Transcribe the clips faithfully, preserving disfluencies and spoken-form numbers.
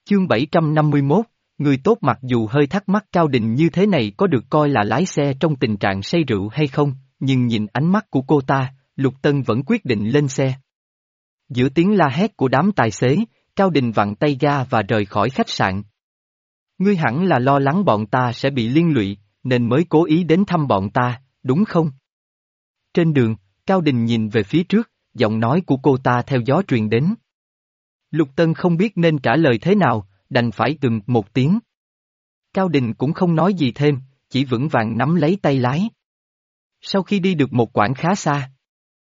Chương bảy trăm năm mươi mốt, người tốt mặc dù hơi thắc mắc Cao Đình như thế này có được coi là lái xe trong tình trạng say rượu hay không, nhưng nhìn ánh mắt của cô ta, Lục Tân vẫn quyết định lên xe. Giữa tiếng la hét của đám tài xế, Cao Đình vặn tay ga và rời khỏi khách sạn. Ngươi hẳn là lo lắng bọn ta sẽ bị liên lụy, nên mới cố ý đến thăm bọn ta, đúng không? Trên đường, Cao Đình nhìn về phía trước, giọng nói của cô ta theo gió truyền đến. Lục Tân không biết nên trả lời thế nào, đành phải ừm một tiếng. Cao Đình cũng không nói gì thêm, chỉ vững vàng nắm lấy tay lái. Sau khi đi được một quãng khá xa,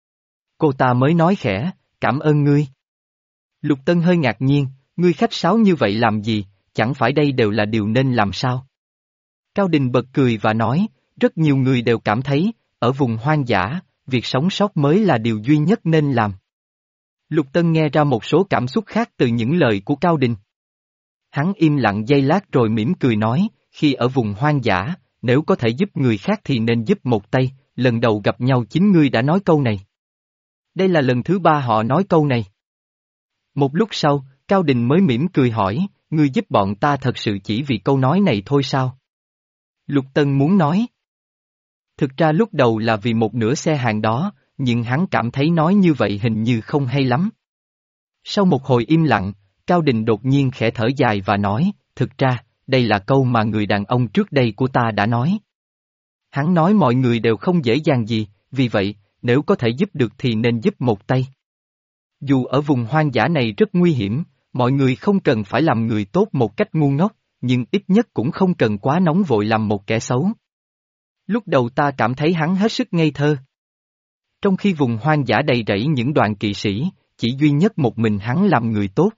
cô ta mới nói khẽ, cảm ơn ngươi. Lục Tân hơi ngạc nhiên, ngươi khách sáo như vậy làm gì, chẳng phải đây đều là điều nên làm sao? Cao Đình bật cười và nói, rất nhiều người đều cảm thấy, ở vùng hoang dã, việc sống sót mới là điều duy nhất nên làm. Lục Tân nghe ra một số cảm xúc khác từ những lời của Cao Đình. Hắn im lặng giây lát rồi mỉm cười nói, khi ở vùng hoang dã, nếu có thể giúp người khác thì nên giúp một tay, lần đầu gặp nhau chính ngươi đã nói câu này. Đây là lần thứ ba họ nói câu này. Một lúc sau, Cao Đình mới mỉm cười hỏi, ngươi giúp bọn ta thật sự chỉ vì câu nói này thôi sao? Lục Tân muốn nói. Thực ra lúc đầu là vì một nửa xe hàng đó, nhưng hắn cảm thấy nói như vậy hình như không hay lắm. Sau một hồi im lặng, Cao Đình đột nhiên khẽ thở dài và nói, thực ra, đây là câu mà người đàn ông trước đây của ta đã nói. Hắn nói mọi người đều không dễ dàng gì, vì vậy, nếu có thể giúp được thì nên giúp một tay. Dù ở vùng hoang dã này rất nguy hiểm, mọi người không cần phải làm người tốt một cách ngu ngốc, nhưng ít nhất cũng không cần quá nóng vội làm một kẻ xấu. Lúc đầu ta cảm thấy hắn hết sức ngây thơ. Trong khi vùng hoang dã đầy rẫy những đoàn kỵ sĩ, chỉ duy nhất một mình hắn làm người tốt.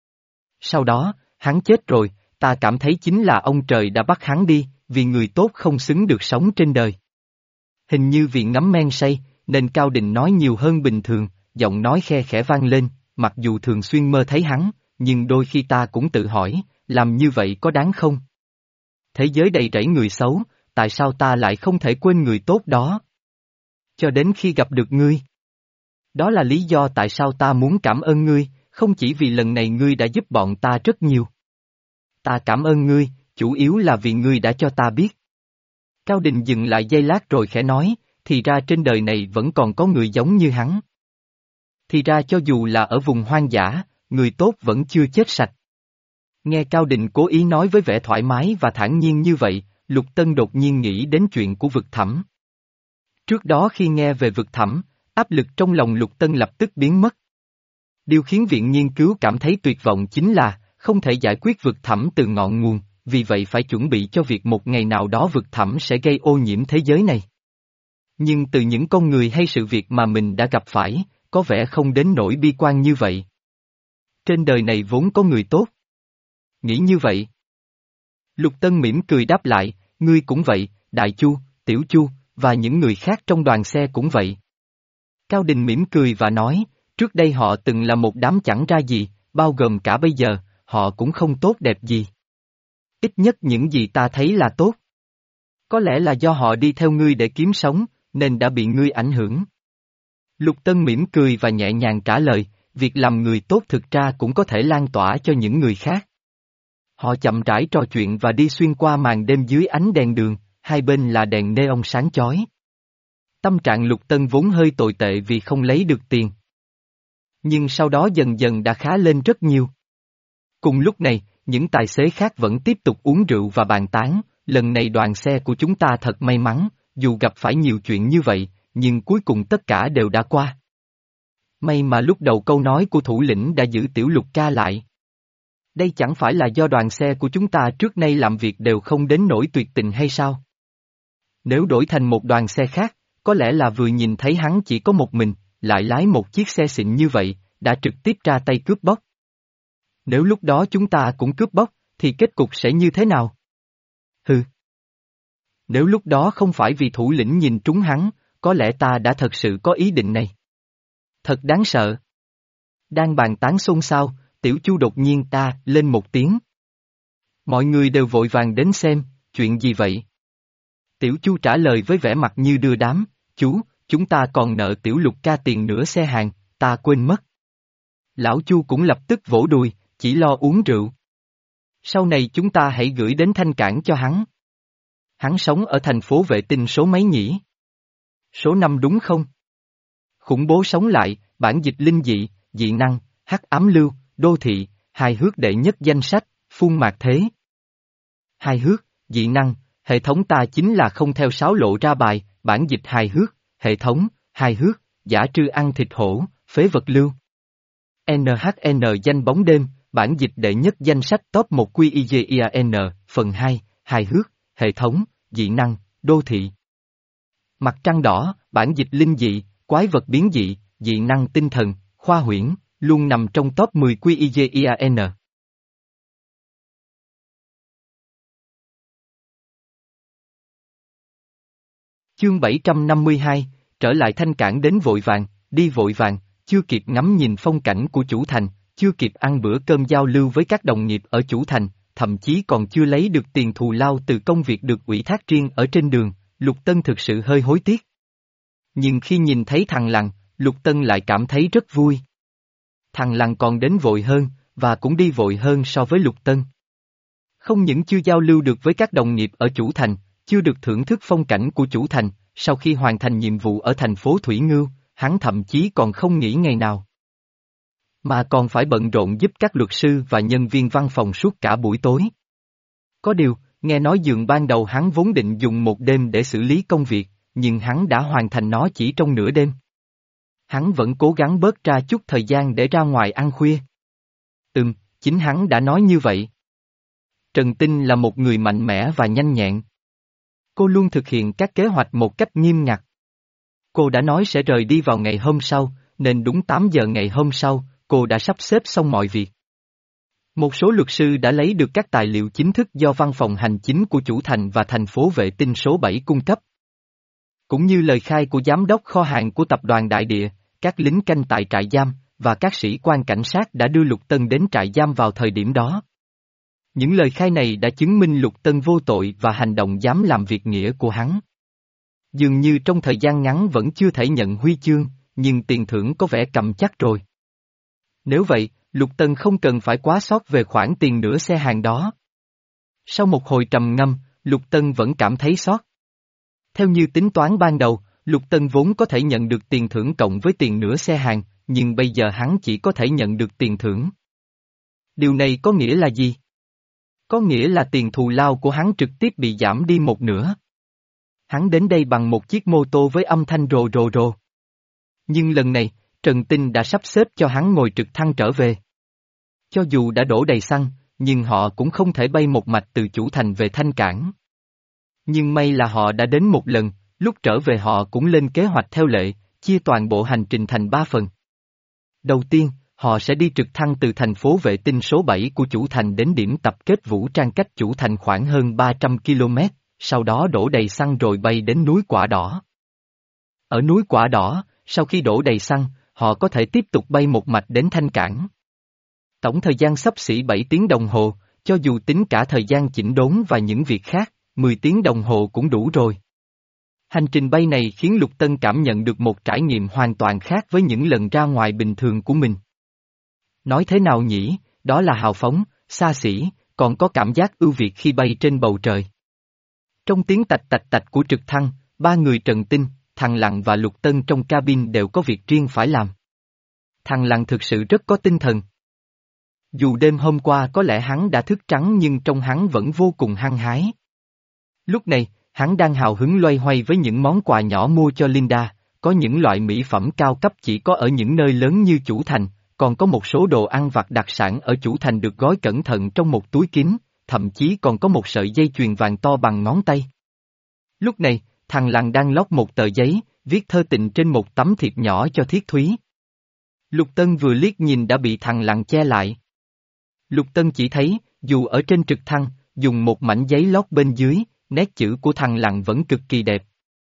Sau đó, hắn chết rồi, ta cảm thấy chính là ông trời đã bắt hắn đi, vì người tốt không xứng được sống trên đời. Hình như vì ngấm men say, nên Cao Đình nói nhiều hơn bình thường, giọng nói khe khẽ vang lên, mặc dù thường xuyên mơ thấy hắn, nhưng đôi khi ta cũng tự hỏi, làm như vậy có đáng không? Thế giới đầy rẫy người xấu, tại sao ta lại không thể quên người tốt đó? Cho đến khi gặp được ngươi. Đó là lý do tại sao ta muốn cảm ơn ngươi, không chỉ vì lần này ngươi đã giúp bọn ta rất nhiều. Ta cảm ơn ngươi, chủ yếu là vì ngươi đã cho ta biết. Cao Đình dừng lại giây lát rồi khẽ nói, thì ra trên đời này vẫn còn có người giống như hắn. Thì ra cho dù là ở vùng hoang dã, người tốt vẫn chưa chết sạch. Nghe Cao Đình cố ý nói với vẻ thoải mái và thản nhiên như vậy, Lục Tân đột nhiên nghĩ đến chuyện của vực thẳm. Trước đó khi nghe về vực thẳm, áp lực trong lòng Lục Tân lập tức biến mất. Điều khiến viện nghiên cứu cảm thấy tuyệt vọng chính là, không thể giải quyết vực thẳm từ ngọn nguồn, vì vậy phải chuẩn bị cho việc một ngày nào đó vực thẳm sẽ gây ô nhiễm thế giới này. Nhưng từ những con người hay sự việc mà mình đã gặp phải, có vẻ không đến nỗi bi quan như vậy. Trên đời này vốn có người tốt. Nghĩ như vậy. Lục Tân mỉm cười đáp lại, ngươi cũng vậy, Đại Chu, Tiểu Chu, và những người khác trong đoàn xe cũng vậy. Cao Đình mỉm cười và nói, trước đây họ từng là một đám chẳng ra gì, bao gồm cả bây giờ, họ cũng không tốt đẹp gì. Ít nhất những gì ta thấy là tốt. Có lẽ là do họ đi theo ngươi để kiếm sống, nên đã bị ngươi ảnh hưởng. Lục Tân mỉm cười và nhẹ nhàng trả lời, việc làm người tốt thực ra cũng có thể lan tỏa cho những người khác. Họ chậm rãi trò chuyện và đi xuyên qua màn đêm dưới ánh đèn đường, hai bên là đèn neon sáng chói. Tâm trạng Lục Tân vốn hơi tồi tệ vì không lấy được tiền. Nhưng sau đó dần dần đã khá lên rất nhiều. Cùng lúc này, những tài xế khác vẫn tiếp tục uống rượu và bàn tán, lần này đoàn xe của chúng ta thật may mắn, dù gặp phải nhiều chuyện như vậy, nhưng cuối cùng tất cả đều đã qua. May mà lúc đầu câu nói của thủ lĩnh đã giữ Tiểu Lục ca lại. Đây chẳng phải là do đoàn xe của chúng ta trước nay làm việc đều không đến nỗi tuyệt tình hay sao? Nếu đổi thành một đoàn xe khác, có lẽ là vừa nhìn thấy hắn chỉ có một mình, lại lái một chiếc xe xịn như vậy, đã trực tiếp ra tay cướp bóc. Nếu lúc đó chúng ta cũng cướp bóc, thì kết cục sẽ như thế nào? Hừ. Nếu lúc đó không phải vì thủ lĩnh nhìn trúng hắn, có lẽ ta đã thật sự có ý định này. Thật đáng sợ. Đang bàn tán xôn xao, Tiểu Chu đột nhiên ta lên một tiếng. Mọi người đều vội vàng đến xem, chuyện gì vậy? Tiểu Chu trả lời với vẻ mặt như đưa đám, chú, chúng ta còn nợ Tiểu Lục ca tiền nửa xe hàng, ta quên mất. Lão Chu cũng lập tức vỗ đùi, chỉ lo uống rượu. Sau này chúng ta hãy gửi đến Thanh Cảng cho hắn. Hắn sống ở thành phố vệ tinh số mấy nhỉ? Số năm đúng không? Khủng bố sống lại, bản dịch linh dị, dị năng, hắc ám lưu, đô thị, hài hước đệ nhất danh sách, phun mạc thế. Hài hước, dị năng, hệ thống ta chính là không theo sáo lộ ra bài, bản dịch hài hước, hệ thống, hài hước, giả trư ăn thịt hổ, phế vật lưu. en hát en danh bóng đêm, bản dịch đệ nhất danh sách top một QIGIAN, phần hai, hài hước, hệ thống, dị năng, đô thị. Mặt trăng đỏ, bản dịch linh dị, quái vật biến dị, dị năng tinh thần, khoa huyễn, luôn nằm trong top mười QIGIAN. Chương bảy trăm năm mươi hai, trở lại Thanh Cảng đến vội vàng, đi vội vàng, chưa kịp ngắm nhìn phong cảnh của chủ thành, chưa kịp ăn bữa cơm giao lưu với các đồng nghiệp ở chủ thành, thậm chí còn chưa lấy được tiền thù lao từ công việc được ủy thác riêng ở trên đường, Lục Tân thực sự hơi hối tiếc. Nhưng khi nhìn thấy thằng Lằn, Lục Tân lại cảm thấy rất vui. Thằng Lằn còn đến vội hơn, và cũng đi vội hơn so với Lục Tân. Không những chưa giao lưu được với các đồng nghiệp ở chủ thành, chưa được thưởng thức phong cảnh của chủ thành, sau khi hoàn thành nhiệm vụ ở thành phố Thủy Ngưu, hắn thậm chí còn không nghỉ ngày nào. Mà còn phải bận rộn giúp các luật sư và nhân viên văn phòng suốt cả buổi tối. Có điều, nghe nói dường ban đầu hắn vốn định dùng một đêm để xử lý công việc, nhưng hắn đã hoàn thành nó chỉ trong nửa đêm. Hắn vẫn cố gắng bớt ra chút thời gian để ra ngoài ăn khuya. Ừm, chính hắn đã nói như vậy. Trần Tinh là một người mạnh mẽ và nhanh nhẹn. Cô luôn thực hiện các kế hoạch một cách nghiêm ngặt. Cô đã nói sẽ rời đi vào ngày hôm sau, nên đúng tám giờ ngày hôm sau, cô đã sắp xếp xong mọi việc. Một số luật sư đã lấy được các tài liệu chính thức do văn phòng hành chính của chủ thành và thành phố vệ tinh số bảy cung cấp. Cũng như lời khai của giám đốc kho hàng của tập đoàn Đại Địa, các lính canh tại trại giam, và các sĩ quan cảnh sát đã đưa Lục Tân đến trại giam vào thời điểm đó. Những lời khai này đã chứng minh Lục Tân vô tội và hành động dám làm việc nghĩa của hắn. Dường như trong thời gian ngắn vẫn chưa thể nhận huy chương, nhưng tiền thưởng có vẻ cầm chắc rồi. Nếu vậy, Lục Tân không cần phải quá sót về khoản tiền nửa xe hàng đó. Sau một hồi trầm ngâm, Lục Tân vẫn cảm thấy sót. Theo như tính toán ban đầu, Lục Tân vốn có thể nhận được tiền thưởng cộng với tiền nửa xe hàng, nhưng bây giờ hắn chỉ có thể nhận được tiền thưởng. Điều này có nghĩa là gì? Có nghĩa là tiền thù lao của hắn trực tiếp bị giảm đi một nửa. Hắn đến đây bằng một chiếc mô tô với âm thanh rồ rồ rồ. Nhưng lần này, Trần Tinh đã sắp xếp cho hắn ngồi trực thăng trở về. Cho dù đã đổ đầy xăng, nhưng họ cũng không thể bay một mạch từ chủ thành về Thanh Cảng. Nhưng may là họ đã đến một lần, lúc trở về họ cũng lên kế hoạch theo lệ, chia toàn bộ hành trình thành ba phần. Đầu tiên, họ sẽ đi trực thăng từ thành phố vệ tinh số bảy của chủ thành đến điểm tập kết vũ trang cách chủ thành khoảng hơn ba trăm ki lô mét, sau đó đổ đầy xăng rồi bay đến núi Quả Đỏ. Ở núi Quả Đỏ, sau khi đổ đầy xăng, họ có thể tiếp tục bay một mạch đến Thanh Cảng. Tổng thời gian xấp xỉ bảy tiếng đồng hồ, cho dù tính cả thời gian chỉnh đốn và những việc khác, mười tiếng đồng hồ cũng đủ rồi. Hành trình bay này khiến Lục Tân cảm nhận được một trải nghiệm hoàn toàn khác với những lần ra ngoài bình thường của mình. Nói thế nào nhỉ, đó là hào phóng, xa xỉ, còn có cảm giác ưu việt khi bay trên bầu trời. Trong tiếng tạch tạch tạch của trực thăng, ba người Trần Tinh, thằng Lằn và Lục Tân trong cabin đều có việc riêng phải làm. Thằng Lằn thực sự rất có tinh thần. Dù đêm hôm qua có lẽ hắn đã thức trắng nhưng trong hắn vẫn vô cùng hăng hái. Lúc này, hắn đang hào hứng loay hoay với những món quà nhỏ mua cho Linda, có những loại mỹ phẩm cao cấp chỉ có ở những nơi lớn như chủ thành, còn có một số đồ ăn vặt đặc sản ở chủ thành được gói cẩn thận trong một túi kín, thậm chí còn có một sợi dây chuyền vàng to bằng ngón tay. Lúc này, thằng Lằn đang lóc một tờ giấy, viết thơ tình trên một tấm thiệp nhỏ cho Thiết Thúy. Lục Tân vừa liếc nhìn đã bị thằng Lằn che lại. Lục Tân chỉ thấy, dù ở trên trực thăng, dùng một mảnh giấy lót bên dưới, nét chữ của thằng Lằn vẫn cực kỳ đẹp.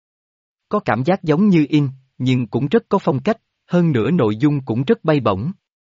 Có cảm giác giống như in, nhưng cũng rất có phong cách, hơn nữa nội dung cũng rất bay bổng.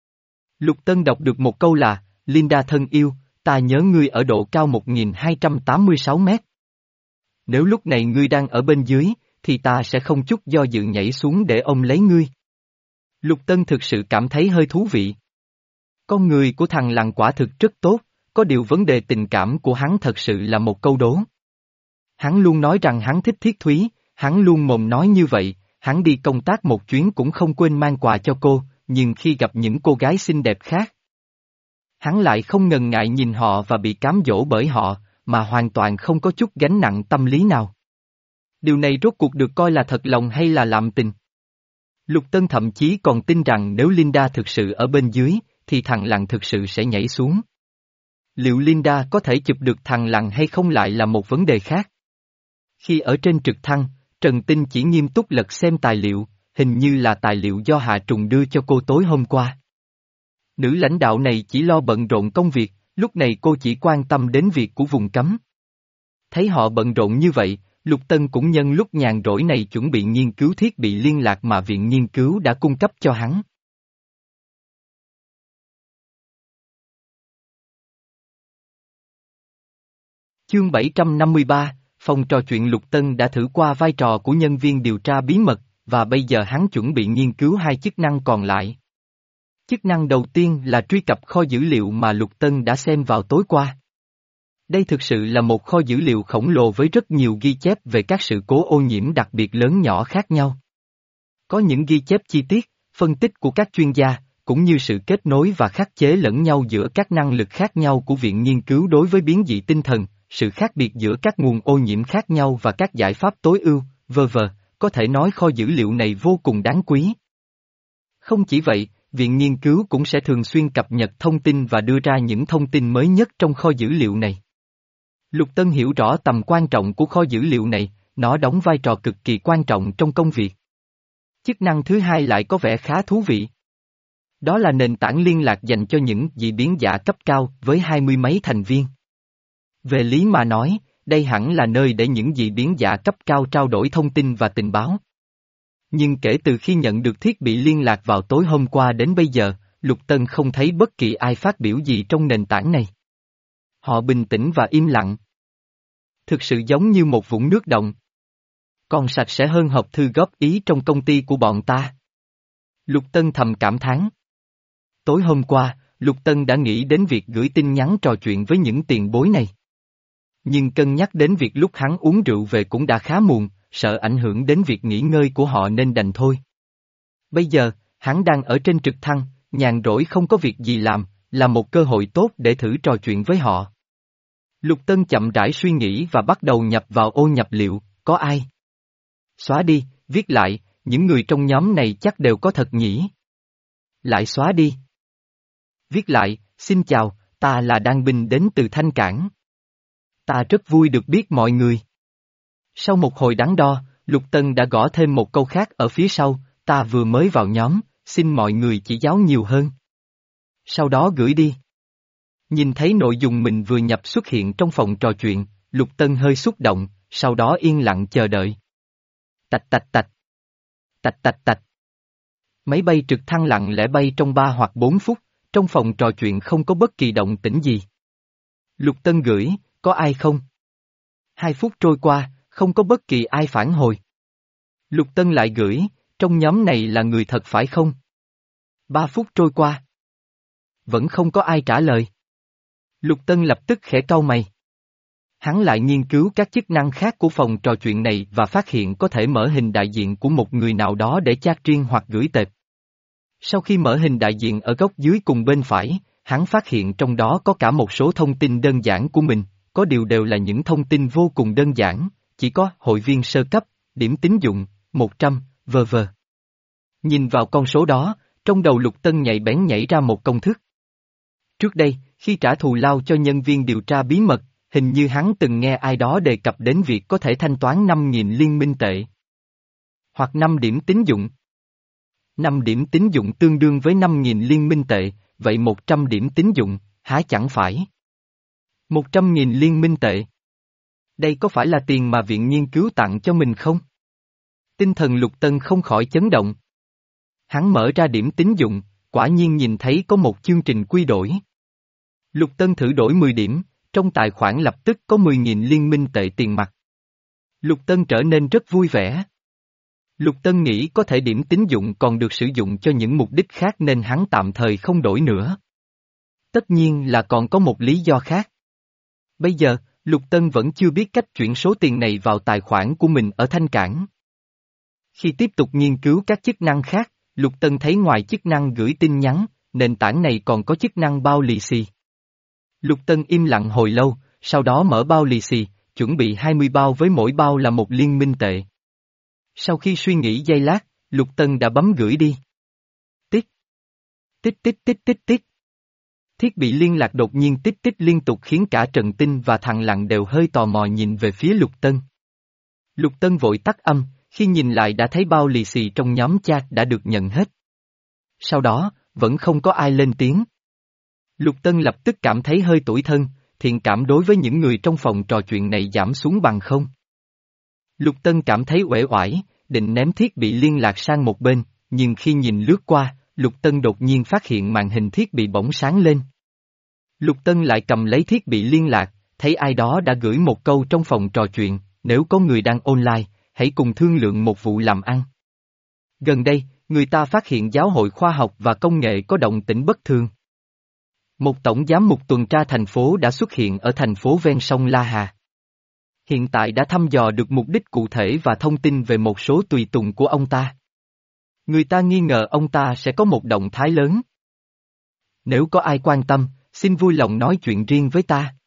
Lục Tân đọc được một câu là, Linda thân yêu, ta nhớ ngươi ở độ cao một nghìn hai trăm tám mươi sáu mét. Nếu lúc này ngươi đang ở bên dưới, thì ta sẽ không chút do dự nhảy xuống để ôm lấy ngươi. Lục Tân thực sự cảm thấy hơi thú vị. Con người của thằng Lằn quả thực rất tốt, có điều vấn đề tình cảm của hắn thật sự là một câu đố. Hắn luôn nói rằng hắn thích Thiết Thúy, hắn luôn mồm nói như vậy, hắn đi công tác một chuyến cũng không quên mang quà cho cô, nhưng khi gặp những cô gái xinh đẹp khác, hắn lại không ngần ngại nhìn họ và bị cám dỗ bởi họ, mà hoàn toàn không có chút gánh nặng tâm lý nào. Điều này rốt cuộc được coi là thật lòng hay là lạm tình? Lục Tân thậm chí còn tin rằng nếu Linda thực sự ở bên dưới, thì thằng Lặng thực sự sẽ nhảy xuống. Liệu Linda có thể chụp được thằng Lặng hay không lại là một vấn đề khác. Khi ở trên trực thăng, Trần Tinh chỉ nghiêm túc lật xem tài liệu, hình như là tài liệu do Hạ Trùng đưa cho cô tối hôm qua. Nữ lãnh đạo này chỉ lo bận rộn công việc, lúc này cô chỉ quan tâm đến việc của vùng cấm. Thấy họ bận rộn như vậy, Lục Tân cũng nhân lúc nhàn rỗi này chuẩn bị nghiên cứu thiết bị liên lạc mà viện nghiên cứu đã cung cấp cho hắn. Chương bảy trăm năm mươi ba, phòng trò chuyện. Lục Tân đã thử qua vai trò của nhân viên điều tra bí mật, và bây giờ hắn chuẩn bị nghiên cứu hai chức năng còn lại. Chức năng đầu tiên là truy cập kho dữ liệu mà Lục Tân đã xem vào tối qua. Đây thực sự là một kho dữ liệu khổng lồ với rất nhiều ghi chép về các sự cố ô nhiễm đặc biệt lớn nhỏ khác nhau. Có những ghi chép chi tiết, phân tích của các chuyên gia, cũng như sự kết nối và khắc chế lẫn nhau giữa các năng lực khác nhau của viện nghiên cứu đối với biến dị tinh thần, sự khác biệt giữa các nguồn ô nhiễm khác nhau và các giải pháp tối ưu, vân vân. Có thể nói kho dữ liệu này vô cùng đáng quý. Không chỉ vậy, viện nghiên cứu cũng sẽ thường xuyên cập nhật thông tin và đưa ra những thông tin mới nhất trong kho dữ liệu này. Lục Tân hiểu rõ tầm quan trọng của kho dữ liệu này, nó đóng vai trò cực kỳ quan trọng trong công việc. Chức năng thứ hai lại có vẻ khá thú vị. Đó là nền tảng liên lạc dành cho những dị biến giả cấp cao với hai mươi mấy thành viên. Về lý mà nói, đây hẳn là nơi để những dị biến giả cấp cao trao đổi thông tin và tình báo. Nhưng kể từ khi nhận được thiết bị liên lạc vào tối hôm qua đến bây giờ, Lục Tân không thấy bất kỳ ai phát biểu gì trong nền tảng này. Họ bình tĩnh và im lặng. Thực sự giống như một vũng nước động. Còn sạch sẽ hơn hộp thư góp ý trong công ty của bọn ta. Lục Tân thầm cảm thán. Tối hôm qua, Lục Tân đã nghĩ đến việc gửi tin nhắn trò chuyện với những tiền bối này. Nhưng cân nhắc đến việc lúc hắn uống rượu về cũng đã khá muộn, sợ ảnh hưởng đến việc nghỉ ngơi của họ nên đành thôi. Bây giờ, hắn đang ở trên trực thăng, nhàn rỗi không có việc gì làm, là một cơ hội tốt để thử trò chuyện với họ. Lục Tân chậm rãi suy nghĩ và bắt đầu nhập vào ô nhập liệu, có ai? Xóa đi, viết lại, những người trong nhóm này chắc đều có thật nhỉ? Lại xóa đi. Viết lại, xin chào, ta là Đan Binh đến từ Thanh Cảng. Ta rất vui được biết mọi người. Sau một hồi đắn đo, Lục Tân đã gõ thêm một câu khác ở phía sau, ta vừa mới vào nhóm, xin mọi người chỉ giáo nhiều hơn. Sau đó gửi đi. Nhìn thấy nội dung mình vừa nhập xuất hiện trong phòng trò chuyện, Lục Tân hơi xúc động, sau đó yên lặng chờ đợi. Tạch tạch tạch. Tạch tạch tạch. Máy bay trực thăng lặng lẽ bay trong ba hoặc bốn phút, trong phòng trò chuyện không có bất kỳ động tĩnh gì. Lục Tân gửi, có ai không? Hai phút trôi qua, không có bất kỳ ai phản hồi. Lục Tân lại gửi, trong nhóm này là người thật phải không? Ba phút trôi qua. Vẫn không có ai trả lời. Lục Tân lập tức khẽ cau mày. Hắn lại nghiên cứu các chức năng khác của phòng trò chuyện này và phát hiện có thể mở hình đại diện của một người nào đó để chat riêng hoặc gửi tệp. Sau khi mở hình đại diện ở góc dưới cùng bên phải, hắn phát hiện trong đó có cả một số thông tin đơn giản của mình, có điều đều là những thông tin vô cùng đơn giản, chỉ có hội viên sơ cấp, điểm tín dụng, một trăm, vân vân. Nhìn vào con số đó, trong đầu Lục Tân nhạy bén nhảy ra một công thức. Trước đây, khi trả thù lao cho nhân viên điều tra bí mật, hình như hắn từng nghe ai đó đề cập đến việc có thể thanh toán năm nghìn liên minh tệ. Hoặc năm điểm tín dụng. năm điểm tín dụng tương đương với năm nghìn liên minh tệ, vậy một trăm điểm tín dụng, há chẳng phải? một trăm nghìn liên minh tệ. Đây có phải là tiền mà viện nghiên cứu tặng cho mình không? Tinh thần Lục Tân không khỏi chấn động. Hắn mở ra điểm tín dụng, quả nhiên nhìn thấy có một chương trình quy đổi. Lục Tân thử đổi mười điểm, trong tài khoản lập tức có mười nghìn liên minh tệ tiền mặt. Lục Tân trở nên rất vui vẻ. Lục Tân nghĩ có thể điểm tín dụng còn được sử dụng cho những mục đích khác nên hắn tạm thời không đổi nữa. Tất nhiên là còn có một lý do khác. Bây giờ, Lục Tân vẫn chưa biết cách chuyển số tiền này vào tài khoản của mình ở Thanh Cảng. Khi tiếp tục nghiên cứu các chức năng khác, Lục Tân thấy ngoài chức năng gửi tin nhắn, nền tảng này còn có chức năng bao lì xì. Lục Tân im lặng hồi lâu, sau đó mở bao lì xì, chuẩn bị hai mươi bao với mỗi bao là một liên minh tệ. Sau khi suy nghĩ giây lát, Lục Tân đã bấm gửi đi. Tích. Tích tích tích tích tích. Thiết bị liên lạc đột nhiên tích tích liên tục khiến cả Trần Tinh và thằng Lặng đều hơi tò mò nhìn về phía Lục Tân. Lục Tân vội tắt âm, khi nhìn lại đã thấy bao lì xì trong nhóm chat đã được nhận hết. Sau đó, vẫn không có ai lên tiếng. Lục Tân lập tức cảm thấy hơi tủi thân, thiện cảm đối với những người trong phòng trò chuyện này giảm xuống bằng không. Lục Tân cảm thấy uể oải, định ném thiết bị liên lạc sang một bên, nhưng khi nhìn lướt qua, Lục Tân đột nhiên phát hiện màn hình thiết bị bỗng sáng lên. Lục Tân lại cầm lấy thiết bị liên lạc, thấy ai đó đã gửi một câu trong phòng trò chuyện, nếu có người đang online, hãy cùng thương lượng một vụ làm ăn. Gần đây, người ta phát hiện Giáo hội Khoa học và Công nghệ có động tĩnh bất thường. Một tổng giám mục tuần tra thành phố đã xuất hiện ở thành phố ven sông La Hà. Hiện tại đã thăm dò được mục đích cụ thể và thông tin về một số tùy tùng của ông ta. Người ta nghi ngờ ông ta sẽ có một động thái lớn. Nếu có ai quan tâm, xin vui lòng nói chuyện riêng với ta.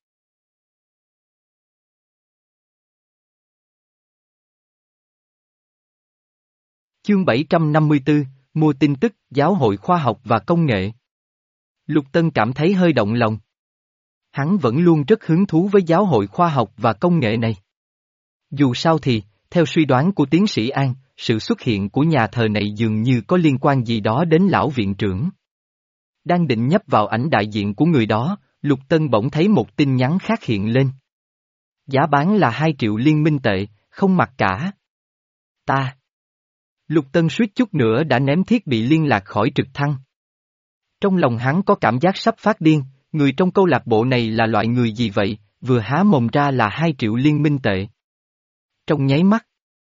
Chương bảy trăm năm mươi tư, mua tin tức, Giáo hội Khoa học và Công nghệ. Lục Tân cảm thấy hơi động lòng. Hắn vẫn luôn rất hứng thú với Giáo hội Khoa học và Công nghệ này. Dù sao thì, theo suy đoán của tiến sĩ An, sự xuất hiện của nhà thờ này dường như có liên quan gì đó đến lão viện trưởng. Đang định nhấp vào ảnh đại diện của người đó, Lục Tân bỗng thấy một tin nhắn khác hiện lên. Giá bán là hai triệu liên minh tệ, không mặc cả. Ta. Lục Tân suýt chút nữa đã ném thiết bị liên lạc khỏi trực thăng. Trong lòng hắn có cảm giác sắp phát điên, người trong câu lạc bộ này là loại người gì vậy, vừa há mồm ra là hai triệu liên minh tệ. Trong nháy mắt,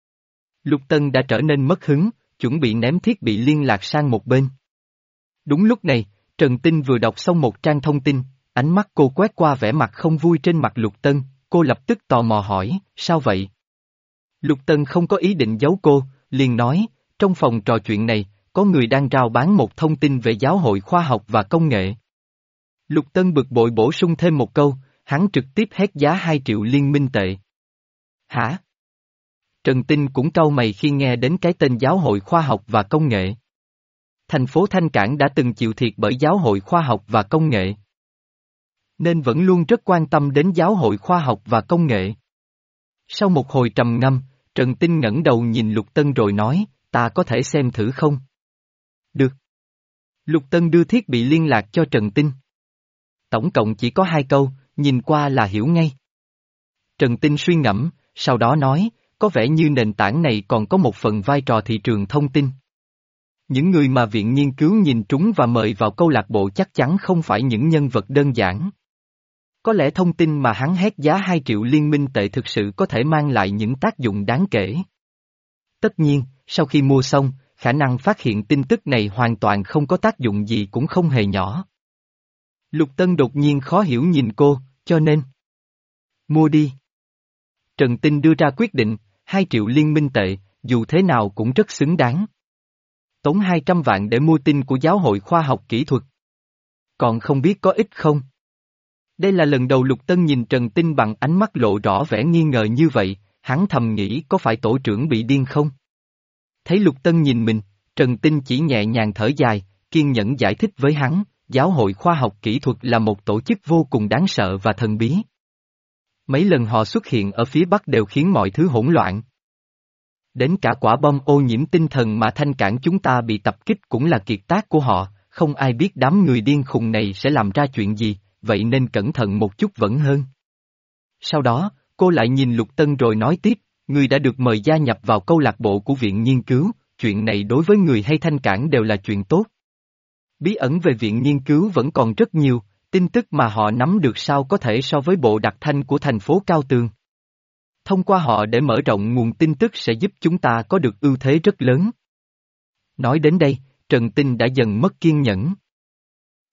Lục Tân đã trở nên mất hứng, chuẩn bị ném thiết bị liên lạc sang một bên. Đúng lúc này, Trần Tinh vừa đọc xong một trang thông tin, ánh mắt cô quét qua vẻ mặt không vui trên mặt Lục Tân, cô lập tức tò mò hỏi, sao vậy? Lục Tân không có ý định giấu cô, liền nói, trong phòng trò chuyện này, có người đang rao bán một thông tin về Giáo hội Khoa học và Công nghệ. Lục Tân bực bội bổ sung thêm một câu, hắn trực tiếp hét giá hai triệu liên minh tệ. Hả? Trần Tinh cũng cau mày khi nghe đến cái tên Giáo hội Khoa học và Công nghệ. Thành phố Thanh Cảng đã từng chịu thiệt bởi Giáo hội Khoa học và Công nghệ, nên vẫn luôn rất quan tâm đến Giáo hội Khoa học và Công nghệ. Sau một hồi trầm ngâm, Trần Tinh ngẩng đầu nhìn Lục Tân rồi nói, ta có thể xem thử không? Được. Lục Tân đưa thiết bị liên lạc cho Trần Tinh. Tổng cộng chỉ có hai câu, nhìn qua là hiểu ngay. Trần Tinh suy ngẫm, sau đó nói, có vẻ như nền tảng này còn có một phần vai trò thị trường thông tin. Những người mà viện nghiên cứu nhìn trúng và mời vào câu lạc bộ chắc chắn không phải những nhân vật đơn giản. Có lẽ thông tin mà hắn hét giá hai triệu liên minh tệ thực sự có thể mang lại những tác dụng đáng kể. Tất nhiên, sau khi mua xong, khả năng phát hiện tin tức này hoàn toàn không có tác dụng gì cũng không hề nhỏ. Lục Tân đột nhiên khó hiểu nhìn cô, cho nên mua đi. Trần Tinh đưa ra quyết định, hai triệu liên minh tệ, dù thế nào cũng rất xứng đáng. Tốn hai trăm vạn để mua tin của Giáo hội Khoa học Kỹ thuật. Còn không biết có ít không? Đây là lần đầu Lục Tân nhìn Trần Tinh bằng ánh mắt lộ rõ vẻ nghi ngờ như vậy, hắn thầm nghĩ có phải tổ trưởng bị điên không? Thấy Lục Tân nhìn mình, Trần Tinh chỉ nhẹ nhàng thở dài, kiên nhẫn giải thích với hắn, Giáo hội Khoa học Kỹ thuật là một tổ chức vô cùng đáng sợ và thần bí. Mấy lần họ xuất hiện ở phía Bắc đều khiến mọi thứ hỗn loạn. Đến cả quả bom ô nhiễm tinh thần mà Thanh Cảng chúng ta bị tập kích cũng là kiệt tác của họ, không ai biết đám người điên khùng này sẽ làm ra chuyện gì, vậy nên cẩn thận một chút vẫn hơn. Sau đó, cô lại nhìn Lục Tân rồi nói tiếp, người đã được mời gia nhập vào câu lạc bộ của viện nghiên cứu, chuyện này đối với người hay Thanh Cảng đều là chuyện tốt. Bí ẩn về viện nghiên cứu vẫn còn rất nhiều, tin tức mà họ nắm được sao có thể so với bộ đặc thanh của thành phố Cao Tường. Thông qua họ để mở rộng nguồn tin tức sẽ giúp chúng ta có được ưu thế rất lớn. Nói đến đây, Trần Tinh đã dần mất kiên nhẫn.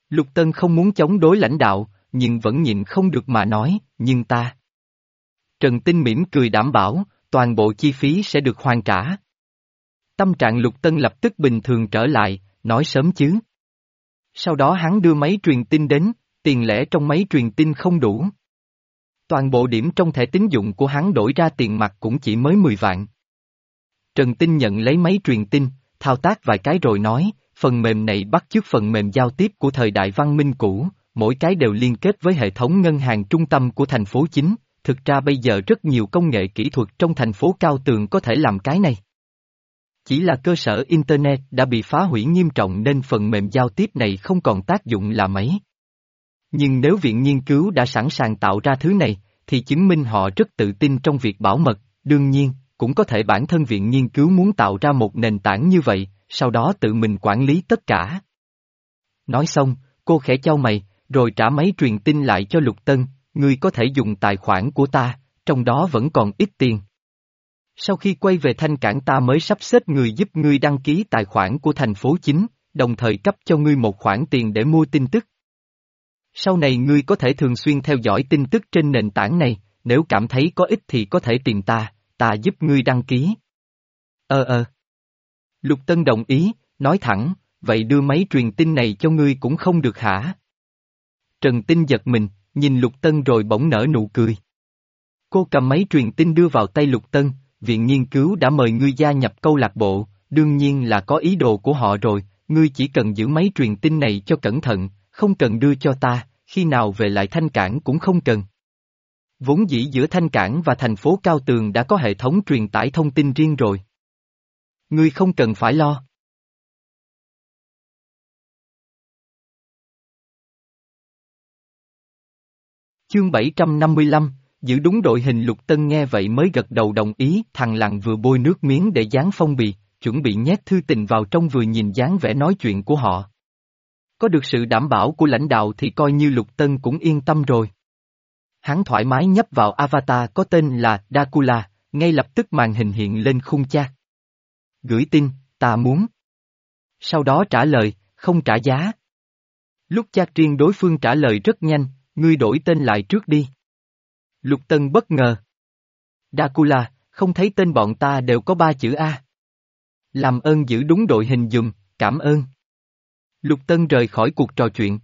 Lục Tân không muốn chống đối lãnh đạo, nhưng vẫn nhịn không được mà nói, nhưng ta. Trần Tinh mỉm cười đảm bảo, toàn bộ chi phí sẽ được hoàn trả. Tâm trạng Lục Tân lập tức bình thường trở lại, nói sớm chứ. Sau đó hắn đưa máy truyền tin đến, tiền lẻ trong máy truyền tin không đủ. Toàn bộ điểm trong thẻ tín dụng của hắn đổi ra tiền mặt cũng chỉ mới mười vạn. Trần Tinh nhận lấy máy truyền tin, thao tác vài cái rồi nói, phần mềm này bắt chước phần mềm giao tiếp của thời đại văn minh cũ, mỗi cái đều liên kết với hệ thống ngân hàng trung tâm của thành phố chính, thực ra bây giờ rất nhiều công nghệ kỹ thuật trong thành phố Cao Tường có thể làm cái này. Chỉ là cơ sở Internet đã bị phá hủy nghiêm trọng nên phần mềm giao tiếp này không còn tác dụng là mấy. Nhưng nếu viện nghiên cứu đã sẵn sàng tạo ra thứ này, thì chứng minh họ rất tự tin trong việc bảo mật, đương nhiên, cũng có thể bản thân viện nghiên cứu muốn tạo ra một nền tảng như vậy, sau đó tự mình quản lý tất cả. Nói xong, cô khẽ chau mày, rồi trả máy truyền tin lại cho Lục Tân, ngươi có thể dùng tài khoản của ta, trong đó vẫn còn ít tiền. Sau khi quay về Thanh Cảng ta mới sắp xếp người giúp ngươi đăng ký tài khoản của thành phố chính, đồng thời cấp cho ngươi một khoản tiền để mua tin tức. Sau này ngươi có thể thường xuyên theo dõi tin tức trên nền tảng này, nếu cảm thấy có ích thì có thể tìm ta, ta giúp ngươi đăng ký. Ờ ờ. Lục Tân đồng ý, nói thẳng, vậy đưa máy truyền tin này cho ngươi cũng không được hả? Trần Tinh giật mình, nhìn Lục Tân rồi bỗng nở nụ cười. Cô cầm máy truyền tin đưa vào tay Lục Tân, viện nghiên cứu đã mời ngươi gia nhập câu lạc bộ, đương nhiên là có ý đồ của họ rồi, ngươi chỉ cần giữ máy truyền tin này cho cẩn thận, không cần đưa cho ta, khi nào về lại Thanh Cảng cũng không cần. Vốn dĩ giữa Thanh Cảng và thành phố Cao Tường đã có hệ thống truyền tải thông tin riêng rồi. Ngươi không cần phải lo. Chương bảy trăm năm mươi lăm, giữ đúng đội hình. Lục Tân nghe vậy mới gật đầu đồng ý, thằng Lặng vừa bôi nước miếng để dán phong bì, chuẩn bị nhét thư tình vào trong vừa nhìn dáng vẻ nói chuyện của họ. Có được sự đảm bảo của lãnh đạo thì coi như Lục Tân cũng yên tâm rồi. Hắn thoải mái nhấp vào avatar có tên là Dracula, ngay lập tức màn hình hiện lên khung chat. Gửi tin, ta muốn. Sau đó trả lời, không trả giá. Lúc chat riêng đối phương trả lời rất nhanh, ngươi đổi tên lại trước đi. Lục Tân bất ngờ. Dracula, không thấy tên bọn ta đều có ba chữ A. Làm ơn giữ đúng đội hình dùm, cảm ơn. Lục Tân rời khỏi cuộc trò chuyện.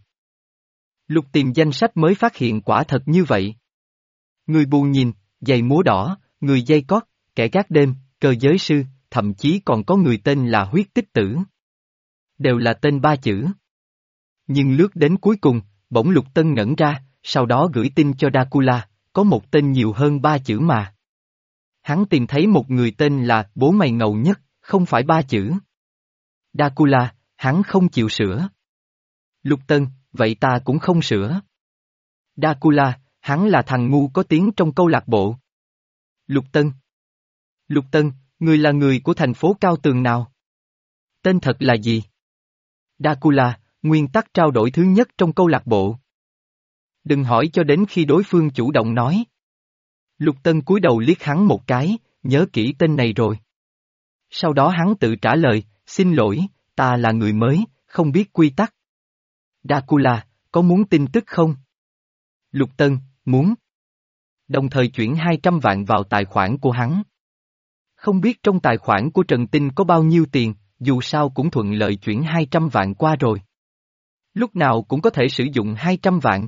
Lục tìm danh sách mới phát hiện quả thật như vậy. Người bù nhìn, giày múa đỏ, người dây cót, kẻ gác đêm, cơ giới sư, thậm chí còn có người tên là huyết tích tử. Đều là tên ba chữ. Nhưng lướt đến cuối cùng, bỗng Lục Tân ngẩn ra, sau đó gửi tin cho Dracula, có một tên nhiều hơn ba chữ mà. Hắn tìm thấy một người tên là bố mày ngầu nhất, không phải ba chữ. Dracula, hắn không chịu sửa. Lục Tân, vậy ta cũng không sửa. Dracula, hắn là thằng ngu có tiếng trong câu lạc bộ. Lục Tân. Lục Tân, người là người của thành phố Cao Tường nào? Tên thật là gì? Dracula, nguyên tắc trao đổi thứ nhất trong câu lạc bộ. Đừng hỏi cho đến khi đối phương chủ động nói. Lục Tân cúi đầu liếc hắn một cái, nhớ kỹ tên này rồi. Sau đó hắn tự trả lời, xin lỗi, ta là người mới, không biết quy tắc. Dracula, có muốn tin tức không? Lục Tân, muốn. Đồng thời chuyển hai trăm vạn vào tài khoản của hắn. Không biết trong tài khoản của Trần Tinh có bao nhiêu tiền, dù sao cũng thuận lợi chuyển hai trăm vạn qua rồi. Lúc nào cũng có thể sử dụng hai trăm vạn.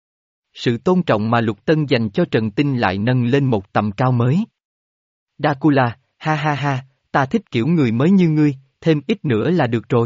Sự tôn trọng mà Lục Tân dành cho Trần Tinh lại nâng lên một tầm cao mới. Dracula, ha ha ha, ta thích kiểu người mới như ngươi, thêm ít nữa là được rồi.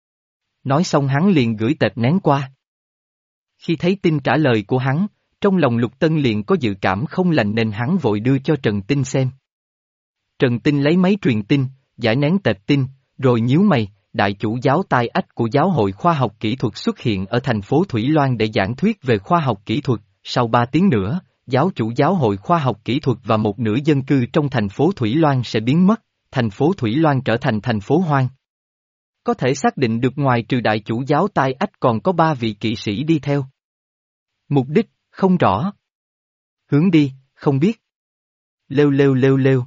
Nói xong hắn liền gửi tệp nén qua. Khi thấy tin trả lời của hắn, trong lòng Lục Tân liền có dự cảm không lành nên hắn vội đưa cho Trần Tinh xem. Trần Tinh lấy máy truyền tin, giải nén tệp tin, rồi nhíu mày, đại chủ giáo tai ách của Giáo hội Khoa học Kỹ thuật xuất hiện ở thành phố Thủy Loan để giảng thuyết về khoa học kỹ thuật, sau ba tiếng nữa, giáo chủ Giáo hội Khoa học Kỹ thuật và một nửa dân cư trong thành phố Thủy Loan sẽ biến mất, thành phố Thủy Loan trở thành thành phố hoang. Có thể xác định được ngoài trừ đại chủ giáo tai ách còn có ba vị kỵ sĩ đi theo. Mục đích, không rõ. Hướng đi, không biết. Lêu lêu lêu lêu.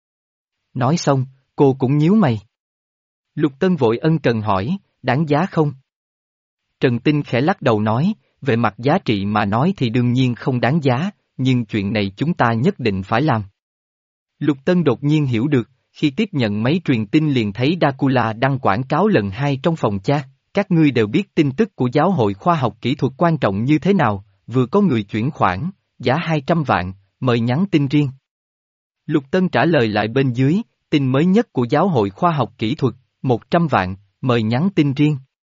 Nói xong, cô cũng nhíu mày. Lục Tân vội ân cần hỏi, đáng giá không? Trần Tinh khẽ lắc đầu nói, về mặt giá trị mà nói thì đương nhiên không đáng giá, nhưng chuyện này chúng ta nhất định phải làm. Lục Tân đột nhiên hiểu được, khi tiếp nhận máy truyền tin liền thấy Dracula đăng quảng cáo lần hai trong phòng chat, các ngươi đều biết tin tức của giáo hội khoa học kỹ thuật quan trọng như thế nào, vừa có người chuyển khoản, giá hai trăm vạn, mời nhắn tin riêng. Lục Tân trả lời lại bên dưới, tin mới nhất của giáo hội khoa học kỹ thuật, một trăm vạn, mời nhắn tin riêng.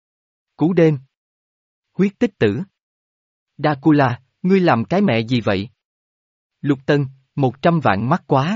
Cú đêm. Huyết tích tử. Dracula, ngươi làm cái mẹ gì vậy? Lục Tân, một trăm vạn mắc quá.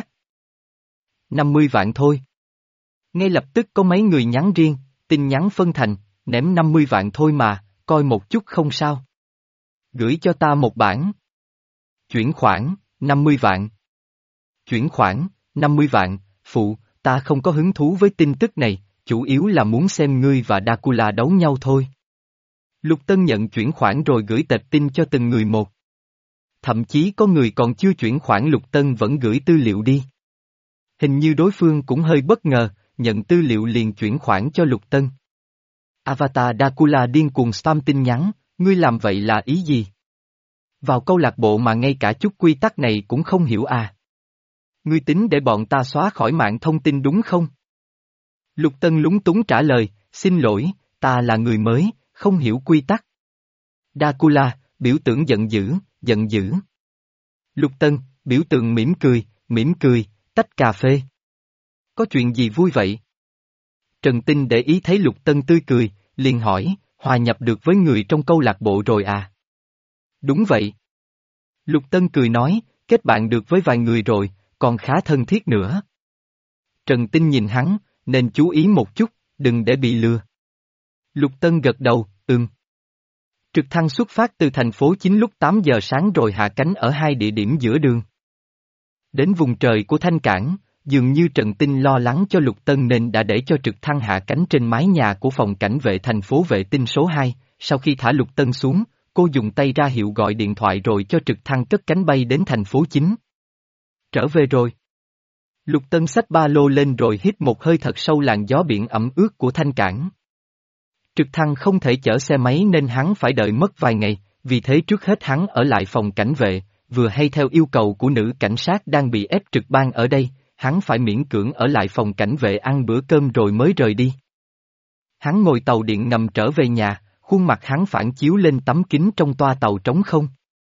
năm mươi vạn thôi. Ngay lập tức có mấy người nhắn riêng, tin nhắn phân thành, ném năm mươi vạn thôi mà, coi một chút không sao. Gửi cho ta một bản. Chuyển khoản, năm mươi vạn. Chuyển khoản, năm mươi vạn, phụ, ta không có hứng thú với tin tức này, chủ yếu là muốn xem ngươi và Dracula đấu nhau thôi. Lục Tân nhận chuyển khoản rồi gửi tệp tin cho từng người một. Thậm chí có người còn chưa chuyển khoản Lục Tân vẫn gửi tư liệu đi. Hình như đối phương cũng hơi bất ngờ, nhận tư liệu liền chuyển khoản cho Lục Tân. Avatar Dracula điên cuồng spam tin nhắn, ngươi làm vậy là ý gì? Vào câu lạc bộ mà ngay cả chút quy tắc này cũng không hiểu à? Ngươi tính để bọn ta xóa khỏi mạng thông tin đúng không? Lục Tân lúng túng trả lời, xin lỗi, ta là người mới, không hiểu quy tắc. Dracula, biểu tượng giận dữ, giận dữ. Lục Tân, biểu tượng mỉm cười, mỉm cười, tách cà phê. Có chuyện gì vui vậy? Trần Tinh để ý thấy Lục Tân tươi cười, liền hỏi, hòa nhập được với người trong câu lạc bộ rồi à? Đúng vậy. Lục Tân cười nói, kết bạn được với vài người rồi, còn khá thân thiết nữa. Trần Tinh nhìn hắn, nên chú ý một chút, đừng để bị lừa. Lục Tân gật đầu, ừm. Trực thăng xuất phát từ thành phố chính lúc tám giờ sáng rồi hạ cánh ở hai địa điểm giữa đường. Đến vùng trời của Thanh Cảng, dường như Trần Tinh lo lắng cho Lục Tân nên đã để cho trực thăng hạ cánh trên mái nhà của phòng cảnh vệ thành phố vệ tinh số hai, sau khi thả Lục Tân xuống, cô dùng tay ra hiệu gọi điện thoại rồi cho trực thăng cất cánh bay đến thành phố chính. Trở về rồi. Lục Tân xách ba lô lên rồi hít một hơi thật sâu làn gió biển ẩm ướt của Thanh Cảng. Trực thăng không thể chở xe máy nên hắn phải đợi mất vài ngày, vì thế trước hết hắn ở lại phòng cảnh vệ, vừa hay theo yêu cầu của nữ cảnh sát đang bị ép trực ban ở đây, hắn phải miễn cưỡng ở lại phòng cảnh vệ ăn bữa cơm rồi mới rời đi. Hắn ngồi tàu điện ngầm trở về nhà, khuôn mặt hắn phản chiếu lên tấm kính trong toa tàu trống không.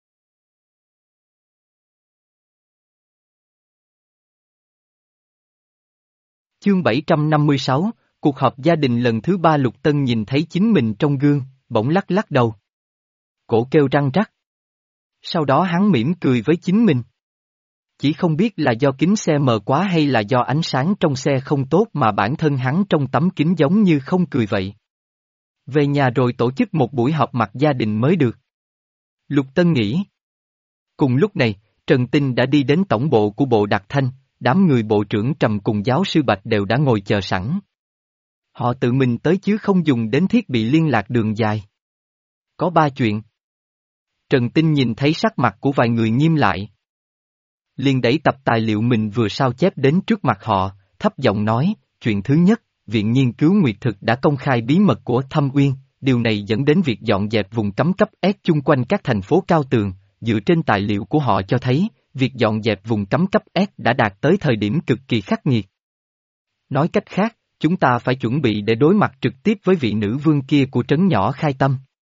Chương bảy trăm năm mươi sáu, cuộc họp gia đình lần thứ ba. Lục Tân nhìn thấy chính mình trong gương, bỗng lắc lắc đầu. Cổ kêu răng rắc. Sau đó hắn mỉm cười với chính mình. Chỉ không biết là do kính xe mờ quá hay là do ánh sáng trong xe không tốt mà bản thân hắn trong tấm kính giống như không cười vậy. Về nhà rồi tổ chức một buổi họp mặt gia đình mới được. Lục Tân nghĩ. Cùng lúc này, Trần Tinh đã đi đến tổng bộ của bộ Đặc Thanh, đám người bộ trưởng Trầm cùng giáo sư Bạch đều đã ngồi chờ sẵn. Họ tự mình tới chứ không dùng đến thiết bị liên lạc đường dài. Có ba chuyện. Trần Tinh nhìn thấy sắc mặt của vài người nghiêm lại. Liền đẩy tập tài liệu mình vừa sao chép đến trước mặt họ, thấp giọng nói, chuyện thứ nhất, Viện Nghiên cứu Nguyệt Thực đã công khai bí mật của Thâm Uyên, điều này dẫn đến việc dọn dẹp vùng cấm cấp S chung quanh các thành phố cao tường, dựa trên tài liệu của họ cho thấy, việc dọn dẹp vùng cấm cấp S đã đạt tới thời điểm cực kỳ khắc nghiệt. Nói cách khác, chúng ta phải chuẩn bị để đối mặt trực tiếp với vị nữ vương kia của trấn nhỏ Khai Tâm.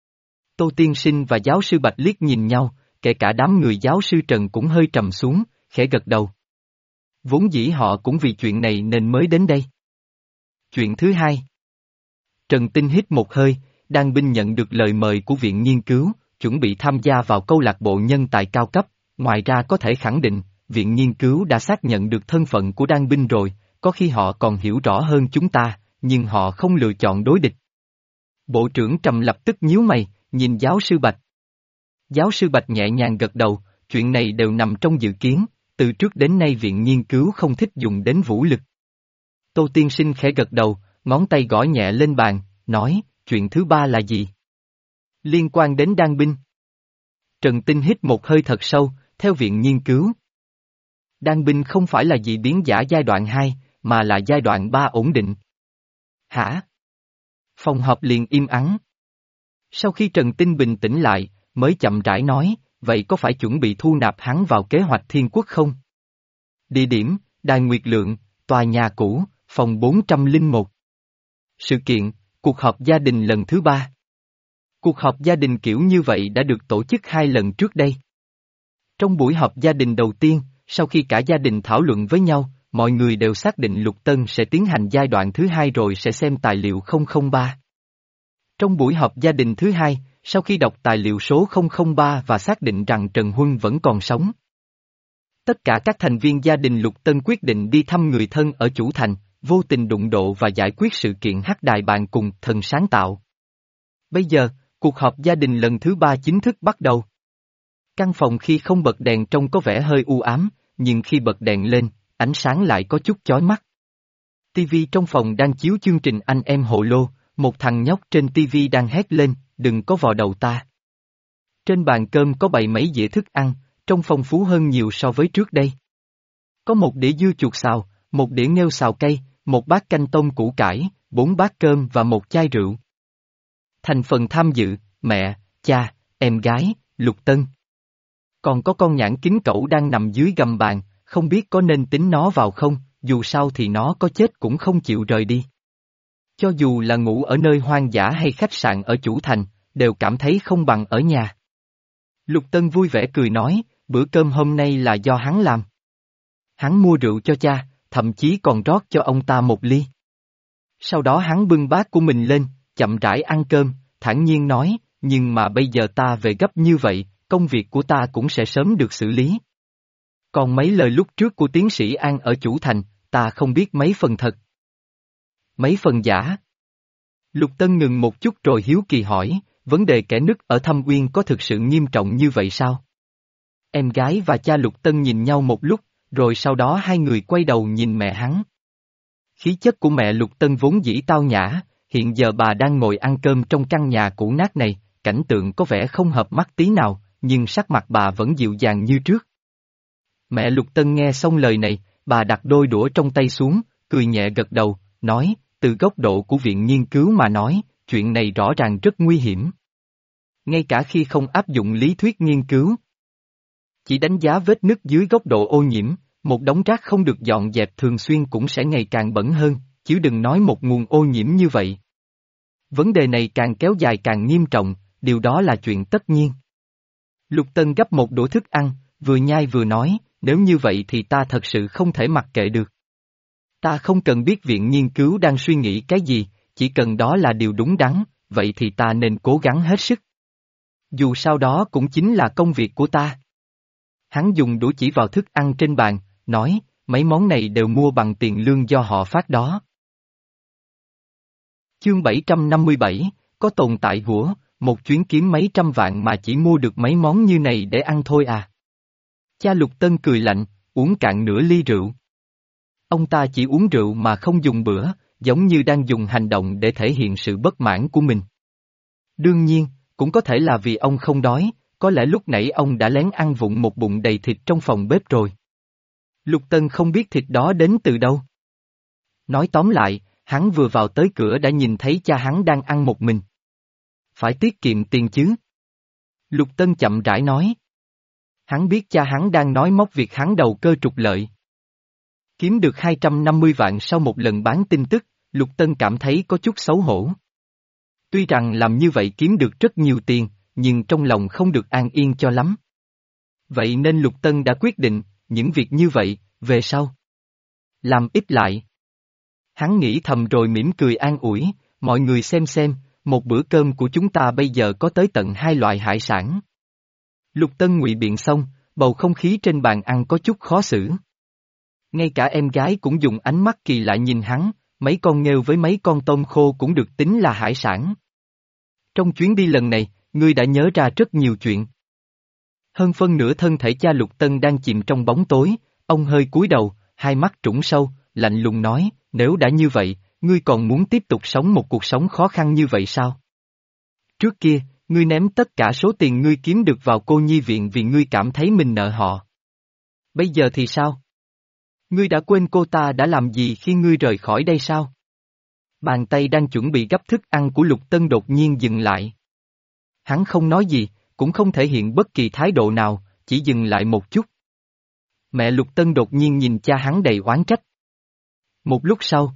Tô Tiên Sinh và giáo sư Bạch liếc nhìn nhau, kể cả đám người giáo sư Trần cũng hơi trầm xuống, khẽ gật đầu. Vốn dĩ họ cũng vì chuyện này nên mới đến đây. Chuyện thứ hai. Trần Tinh hít một hơi, Đan Binh nhận được lời mời của Viện Nghiên cứu, chuẩn bị tham gia vào câu lạc bộ nhân tài cao cấp, ngoài ra có thể khẳng định, Viện Nghiên cứu đã xác nhận được thân phận của Đan Binh rồi, có khi họ còn hiểu rõ hơn chúng ta, nhưng họ không lựa chọn đối địch. Bộ trưởng Trầm lập tức nhíu mày, nhìn giáo sư Bạch. Giáo sư Bạch nhẹ nhàng gật đầu, chuyện này đều nằm trong dự kiến, từ trước đến nay Viện Nghiên cứu không thích dùng đến vũ lực. Tô Tiên Sinh khẽ gật đầu, ngón tay gõ nhẹ lên bàn, nói, chuyện thứ ba là gì? Liên quan đến Đan Binh. Trần Tinh hít một hơi thật sâu, theo Viện Nghiên cứu. Đan Binh không phải là dị biến giả giai đoạn hai, mà là giai đoạn ba ổn định. Hả? Phòng họp liền im ắng. Sau khi Trần Tinh bình tĩnh lại, mới chậm rãi nói, vậy có phải chuẩn bị thu nạp hắn vào kế hoạch thiên quốc không? Địa điểm, Đài Nguyệt Lượng, tòa nhà cũ, phòng bốn trăm lẻ một. Sự kiện, cuộc họp gia đình lần thứ ba. Cuộc họp gia đình kiểu như vậy đã được tổ chức hai lần trước đây. Trong buổi họp gia đình đầu tiên, sau khi cả gia đình thảo luận với nhau, mọi người đều xác định Lục Tân sẽ tiến hành giai đoạn thứ hai rồi sẽ xem tài liệu không không ba. Trong buổi họp gia đình thứ hai, sau khi đọc tài liệu số không không ba và xác định rằng Trần Huân vẫn còn sống, tất cả các thành viên gia đình Lục Tân quyết định đi thăm người thân ở Chủ Thành, vô tình đụng độ và giải quyết sự kiện hắc đài bàn cùng thần sáng tạo. Bây giờ, cuộc họp gia đình lần thứ ba chính thức bắt đầu. Căn phòng khi không bật đèn trông có vẻ hơi u ám, nhưng khi bật đèn lên, ánh sáng lại có chút chói mắt. ti vi trong phòng đang chiếu chương trình Anh Em Hộ Lô, một thằng nhóc trên ti vi đang hét lên, đừng có vào đầu ta. Trên bàn cơm có bày mấy dĩa thức ăn, trông phong phú hơn nhiều so với trước đây. Có một đĩa dưa chuột xào, một đĩa nghêu xào cây, một bát canh tôm củ cải, bốn bát cơm và một chai rượu. Thành phần tham dự, mẹ, cha, em gái, Lục Tân. Còn có con nhãn kính cẩu đang nằm dưới gầm bàn, không biết có nên tính nó vào không, dù sao thì nó có chết cũng không chịu rời đi. Cho dù là ngủ ở nơi hoang dã hay khách sạn ở Chủ Thành, đều cảm thấy không bằng ở nhà. Lục Tân vui vẻ cười nói, bữa cơm hôm nay là do hắn làm. Hắn mua rượu cho cha, thậm chí còn rót cho ông ta một ly. Sau đó hắn bưng bát của mình lên, chậm rãi ăn cơm, thản nhiên nói, nhưng mà bây giờ ta về gấp như vậy, công việc của ta cũng sẽ sớm được xử lý. Còn mấy lời lúc trước của tiến sĩ An ở Chủ Thành, ta không biết mấy phần thật. Mấy phần giả. Lục Tân ngừng một chút rồi hiếu kỳ hỏi, vấn đề kẻ nứt ở Thâm Uyên có thực sự nghiêm trọng như vậy sao? Em gái và cha Lục Tân nhìn nhau một lúc, rồi sau đó hai người quay đầu nhìn mẹ hắn. Khí chất của mẹ Lục Tân vốn dĩ tao nhã, hiện giờ bà đang ngồi ăn cơm trong căn nhà cũ nát này, cảnh tượng có vẻ không hợp mắt tí nào, nhưng sắc mặt bà vẫn dịu dàng như trước. Mẹ Lục Tân nghe xong lời này, bà đặt đôi đũa trong tay xuống, cười nhẹ gật đầu, nói, từ góc độ của viện nghiên cứu mà nói, chuyện này rõ ràng rất nguy hiểm. Ngay cả khi không áp dụng lý thuyết nghiên cứu, chỉ đánh giá vết nứt dưới góc độ ô nhiễm, một đống rác không được dọn dẹp thường xuyên cũng sẽ ngày càng bẩn hơn, chứ đừng nói một nguồn ô nhiễm như vậy. Vấn đề này càng kéo dài càng nghiêm trọng, điều đó là chuyện tất nhiên. Lục Tân gấp một đũa thức ăn, vừa nhai vừa nói, nếu như vậy thì ta thật sự không thể mặc kệ được. Ta không cần biết viện nghiên cứu đang suy nghĩ cái gì, chỉ cần đó là điều đúng đắn, vậy thì ta nên cố gắng hết sức. Dù sao đó cũng chính là công việc của ta. Hắn dùng đũa chỉ vào thức ăn trên bàn, nói, mấy món này đều mua bằng tiền lương do họ phát đó. Chương bảy trăm năm mươi bảy, có tồn tại hủa, một chuyến kiếm mấy trăm vạn mà chỉ mua được mấy món như này để ăn thôi à. Cha Lục Tân cười lạnh, uống cạn nửa ly rượu. Ông ta chỉ uống rượu mà không dùng bữa, giống như đang dùng hành động để thể hiện sự bất mãn của mình. Đương nhiên, cũng có thể là vì ông không đói, có lẽ lúc nãy ông đã lén ăn vụng một bụng đầy thịt trong phòng bếp rồi. Lục Tân không biết thịt đó đến từ đâu. Nói tóm lại, hắn vừa vào tới cửa đã nhìn thấy cha hắn đang ăn một mình. Phải tiết kiệm tiền chứ. Lục Tân chậm rãi nói. Hắn biết cha hắn đang nói móc việc hắn đầu cơ trục lợi. Kiếm được hai trăm năm mươi vạn sau một lần bán tin tức, Lục Tân cảm thấy có chút xấu hổ. Tuy rằng làm như vậy kiếm được rất nhiều tiền, nhưng trong lòng không được an yên cho lắm. Vậy nên Lục Tân đã quyết định, những việc như vậy, về sau. Làm ít lại. Hắn nghĩ thầm rồi mỉm cười an ủi, mọi người xem xem, một bữa cơm của chúng ta bây giờ có tới tận hai loại hải sản. Lục Tân ngụy biện xong, bầu không khí trên bàn ăn có chút khó xử. Ngay cả em gái cũng dùng ánh mắt kỳ lạ nhìn hắn, mấy con nghêu với mấy con tôm khô cũng được tính là hải sản. Trong chuyến đi lần này, ngươi đã nhớ ra rất nhiều chuyện. Hơn phân nửa thân thể cha Lục Tân đang chìm trong bóng tối, ông hơi cúi đầu, hai mắt trũng sâu, lạnh lùng nói, nếu đã như vậy, ngươi còn muốn tiếp tục sống một cuộc sống khó khăn như vậy sao? Trước kia, ngươi ném tất cả số tiền ngươi kiếm được vào cô nhi viện vì ngươi cảm thấy mình nợ họ. Bây giờ thì sao? Ngươi đã quên cô ta đã làm gì khi ngươi rời khỏi đây sao? Bàn tay đang chuẩn bị gấp thức ăn của Lục Tân đột nhiên dừng lại. Hắn không nói gì, cũng không thể hiện bất kỳ thái độ nào, chỉ dừng lại một chút. Mẹ Lục Tân đột nhiên nhìn cha hắn đầy oán trách. Một lúc sau,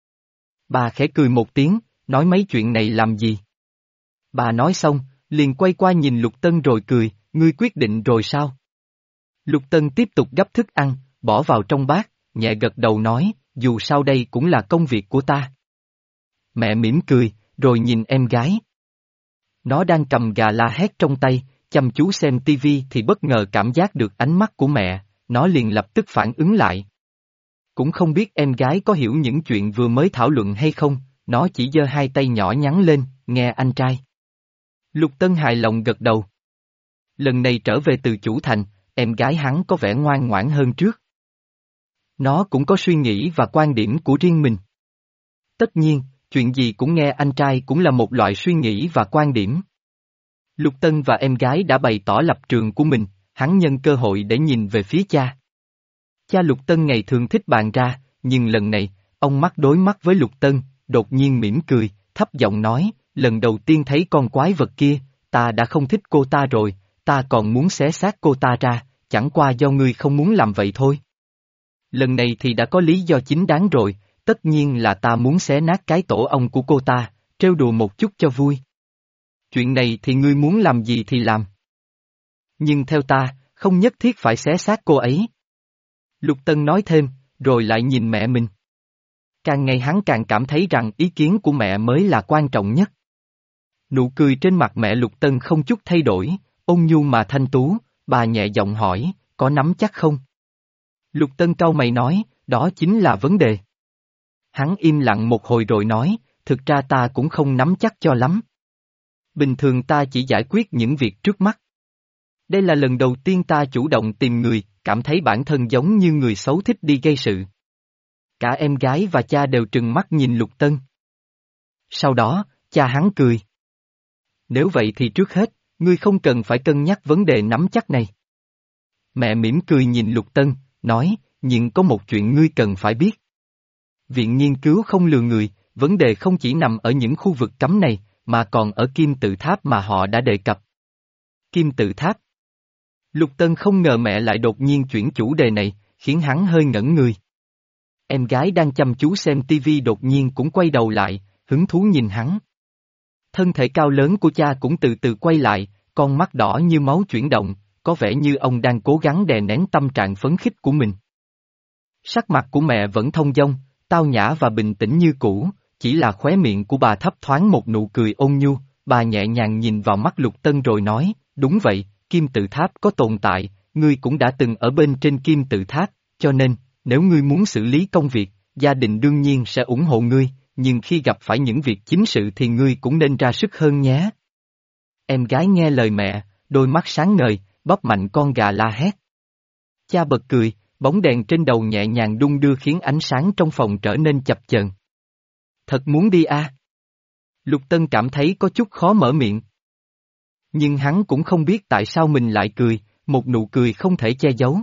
bà khẽ cười một tiếng, nói mấy chuyện này làm gì? Bà nói xong, liền quay qua nhìn Lục Tân rồi cười, ngươi quyết định rồi sao? Lục Tân tiếp tục gấp thức ăn, bỏ vào trong bát, nhẹ gật đầu nói, dù sao đây cũng là công việc của ta. Mẹ mỉm cười, rồi nhìn em gái. Nó đang cầm gà la hét trong tay, chăm chú xem tivi thì bất ngờ cảm giác được ánh mắt của mẹ, nó liền lập tức phản ứng lại. Cũng không biết em gái có hiểu những chuyện vừa mới thảo luận hay không, nó chỉ giơ hai tay nhỏ nhắn lên, nghe anh trai. Lục Tân hài lòng gật đầu. Lần này trở về từ chủ thành, em gái hắn có vẻ ngoan ngoãn hơn trước. Nó cũng có suy nghĩ và quan điểm của riêng mình. Tất nhiên, chuyện gì cũng nghe anh trai cũng là một loại suy nghĩ và quan điểm. Lục Tân và em gái đã bày tỏ lập trường của mình, hắn nhân cơ hội để nhìn về phía cha. Cha Lục Tân ngày thường thích bàn ra, nhưng lần này, ông mắt đối mắt với Lục Tân, đột nhiên mỉm cười, thấp giọng nói, lần đầu tiên thấy con quái vật kia, ta đã không thích cô ta rồi, ta còn muốn xé xác cô ta ra, chẳng qua do ngươi không muốn làm vậy thôi. Lần này thì đã có lý do chính đáng rồi, tất nhiên là ta muốn xé nát cái tổ ong của cô ta, trêu đùa một chút cho vui. Chuyện này thì ngươi muốn làm gì thì làm. Nhưng theo ta, không nhất thiết phải xé xác cô ấy. Lục Tân nói thêm, rồi lại nhìn mẹ mình. Càng ngày hắn càng cảm thấy rằng ý kiến của mẹ mới là quan trọng nhất. Nụ cười trên mặt mẹ Lục Tân không chút thay đổi, ôn nhu mà thanh tú, bà nhẹ giọng hỏi, có nắm chắc không? Lục Tân cau mày nói, đó chính là vấn đề. Hắn im lặng một hồi rồi nói, thực ra ta cũng không nắm chắc cho lắm. Bình thường ta chỉ giải quyết những việc trước mắt. Đây là lần đầu tiên ta chủ động tìm người, cảm thấy bản thân giống như người xấu thích đi gây sự. Cả em gái và cha đều trừng mắt nhìn Lục Tân. Sau đó, cha hắn cười. Nếu vậy thì trước hết, ngươi không cần phải cân nhắc vấn đề nắm chắc này. Mẹ mỉm cười nhìn Lục Tân, nói, nhưng có một chuyện ngươi cần phải biết. Viện nghiên cứu không lừa người, vấn đề không chỉ nằm ở những khu vực cấm này, mà còn ở kim tự tháp mà họ đã đề cập. Kim tự tháp. Lục Tân không ngờ mẹ lại đột nhiên chuyển chủ đề này, khiến hắn hơi ngẩn người. Em gái đang chăm chú xem tivi đột nhiên cũng quay đầu lại, hứng thú nhìn hắn. Thân thể cao lớn của cha cũng từ từ quay lại, con mắt đỏ như máu chuyển động, có vẻ như ông đang cố gắng đè nén tâm trạng phấn khích của mình. Sắc mặt của mẹ vẫn thông dong, tao nhã và bình tĩnh như cũ, chỉ là khóe miệng của bà thấp thoáng một nụ cười ôn nhu, bà nhẹ nhàng nhìn vào mắt Lục Tân rồi nói, đúng vậy, kim tự tháp có tồn tại, ngươi cũng đã từng ở bên trên kim tự tháp, cho nên, nếu ngươi muốn xử lý công việc, gia đình đương nhiên sẽ ủng hộ ngươi, nhưng khi gặp phải những việc chính sự thì ngươi cũng nên ra sức hơn nhé. Em gái nghe lời mẹ, đôi mắt sáng ngời, bóp mạnh con gà la hét. Cha bật cười, bóng đèn trên đầu nhẹ nhàng đung đưa khiến ánh sáng trong phòng trở nên chập chờn. Thật muốn đi à? Lục Tân cảm thấy có chút khó mở miệng. Nhưng hắn cũng không biết tại sao mình lại cười, một nụ cười không thể che giấu.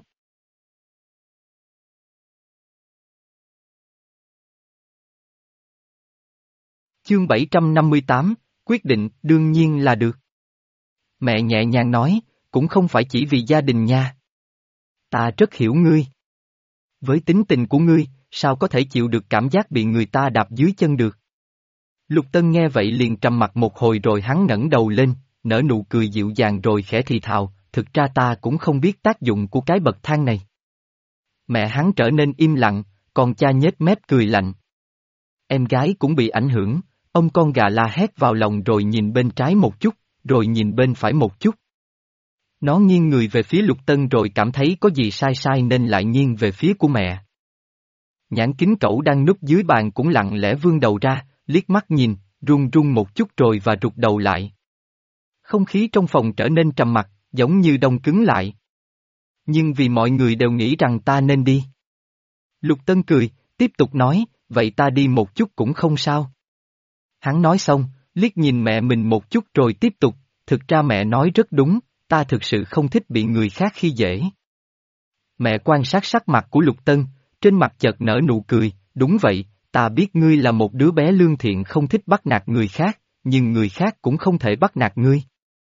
Chương bảy trăm năm mươi tám, quyết định, đương nhiên là được. Mẹ nhẹ nhàng nói, cũng không phải chỉ vì gia đình nha. Ta rất hiểu ngươi. Với tính tình của ngươi, sao có thể chịu được cảm giác bị người ta đạp dưới chân được? Lục Tân nghe vậy liền trầm mặt một hồi rồi hắn ngẩng đầu lên, nở nụ cười dịu dàng rồi khẽ thì thào, thực ra ta cũng không biết tác dụng của cái bậc thang này. Mẹ hắn trở nên im lặng, còn cha nhếch mép cười lạnh. Em gái cũng bị ảnh hưởng, ông con gà la hét vào lòng rồi nhìn bên trái một chút, rồi nhìn bên phải một chút. Nó nghiêng người về phía Lục Tân rồi cảm thấy có gì sai sai nên lại nghiêng về phía của mẹ. Nhãn kính cẩu đang núp dưới bàn cũng lặng lẽ vươn đầu ra, liếc mắt nhìn, run run một chút rồi và rụt đầu lại. Không khí trong phòng trở nên trầm mặc, giống như đông cứng lại. Nhưng vì mọi người đều nghĩ rằng ta nên đi. Lục Tân cười, tiếp tục nói, vậy ta đi một chút cũng không sao. Hắn nói xong, liếc nhìn mẹ mình một chút rồi tiếp tục, thực ra mẹ nói rất đúng, ta thực sự không thích bị người khác khi dễ. Mẹ quan sát sắc mặt của Lục Tân, trên mặt chợt nở nụ cười, đúng vậy, ta biết ngươi là một đứa bé lương thiện không thích bắt nạt người khác, nhưng người khác cũng không thể bắt nạt ngươi.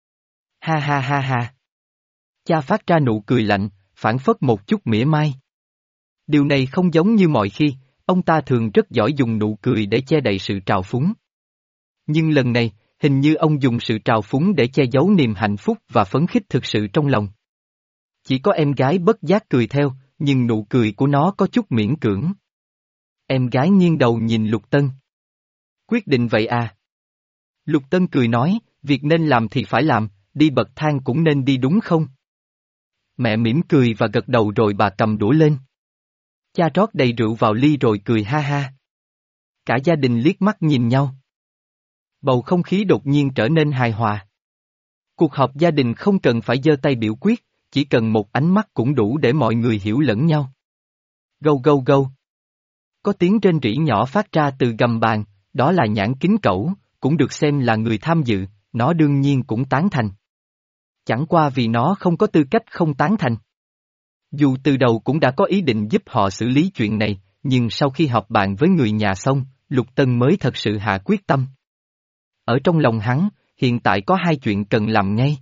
Ha ha ha ha. Cha phát ra nụ cười lạnh, phảng phất một chút mỉa mai. Điều này không giống như mọi khi, ông ta thường rất giỏi dùng nụ cười để che đậy sự trào phúng. Nhưng lần này, hình như ông dùng sự trào phúng để che giấu niềm hạnh phúc và phấn khích thực sự trong lòng. Chỉ có em gái bất giác cười theo, nhưng nụ cười của nó có chút miễn cưỡng. Em gái nghiêng đầu nhìn Lục Tân. Quyết định vậy à? Lục Tân cười nói, việc nên làm thì phải làm, đi bậc thang cũng nên đi đúng không? Mẹ mỉm cười và gật đầu rồi bà cầm đũa lên. Cha rót đầy rượu vào ly rồi cười ha ha. Cả gia đình liếc mắt nhìn nhau. Bầu không khí đột nhiên trở nên hài hòa. Cuộc họp gia đình không cần phải giơ tay biểu quyết, chỉ cần một ánh mắt cũng đủ để mọi người hiểu lẫn nhau. Gâu gâu gâu. Có tiếng rên rỉ nhỏ phát ra từ gầm bàn, đó là Nhãn Kính Cẩu, cũng được xem là người tham dự, nó đương nhiên cũng tán thành. Chẳng qua vì nó không có tư cách không tán thành. Dù từ đầu cũng đã có ý định giúp họ xử lý chuyện này, nhưng sau khi họp bàn với người nhà xong, Lục Tân mới thật sự hạ quyết tâm. Ở trong lòng hắn, hiện tại có hai chuyện cần làm ngay.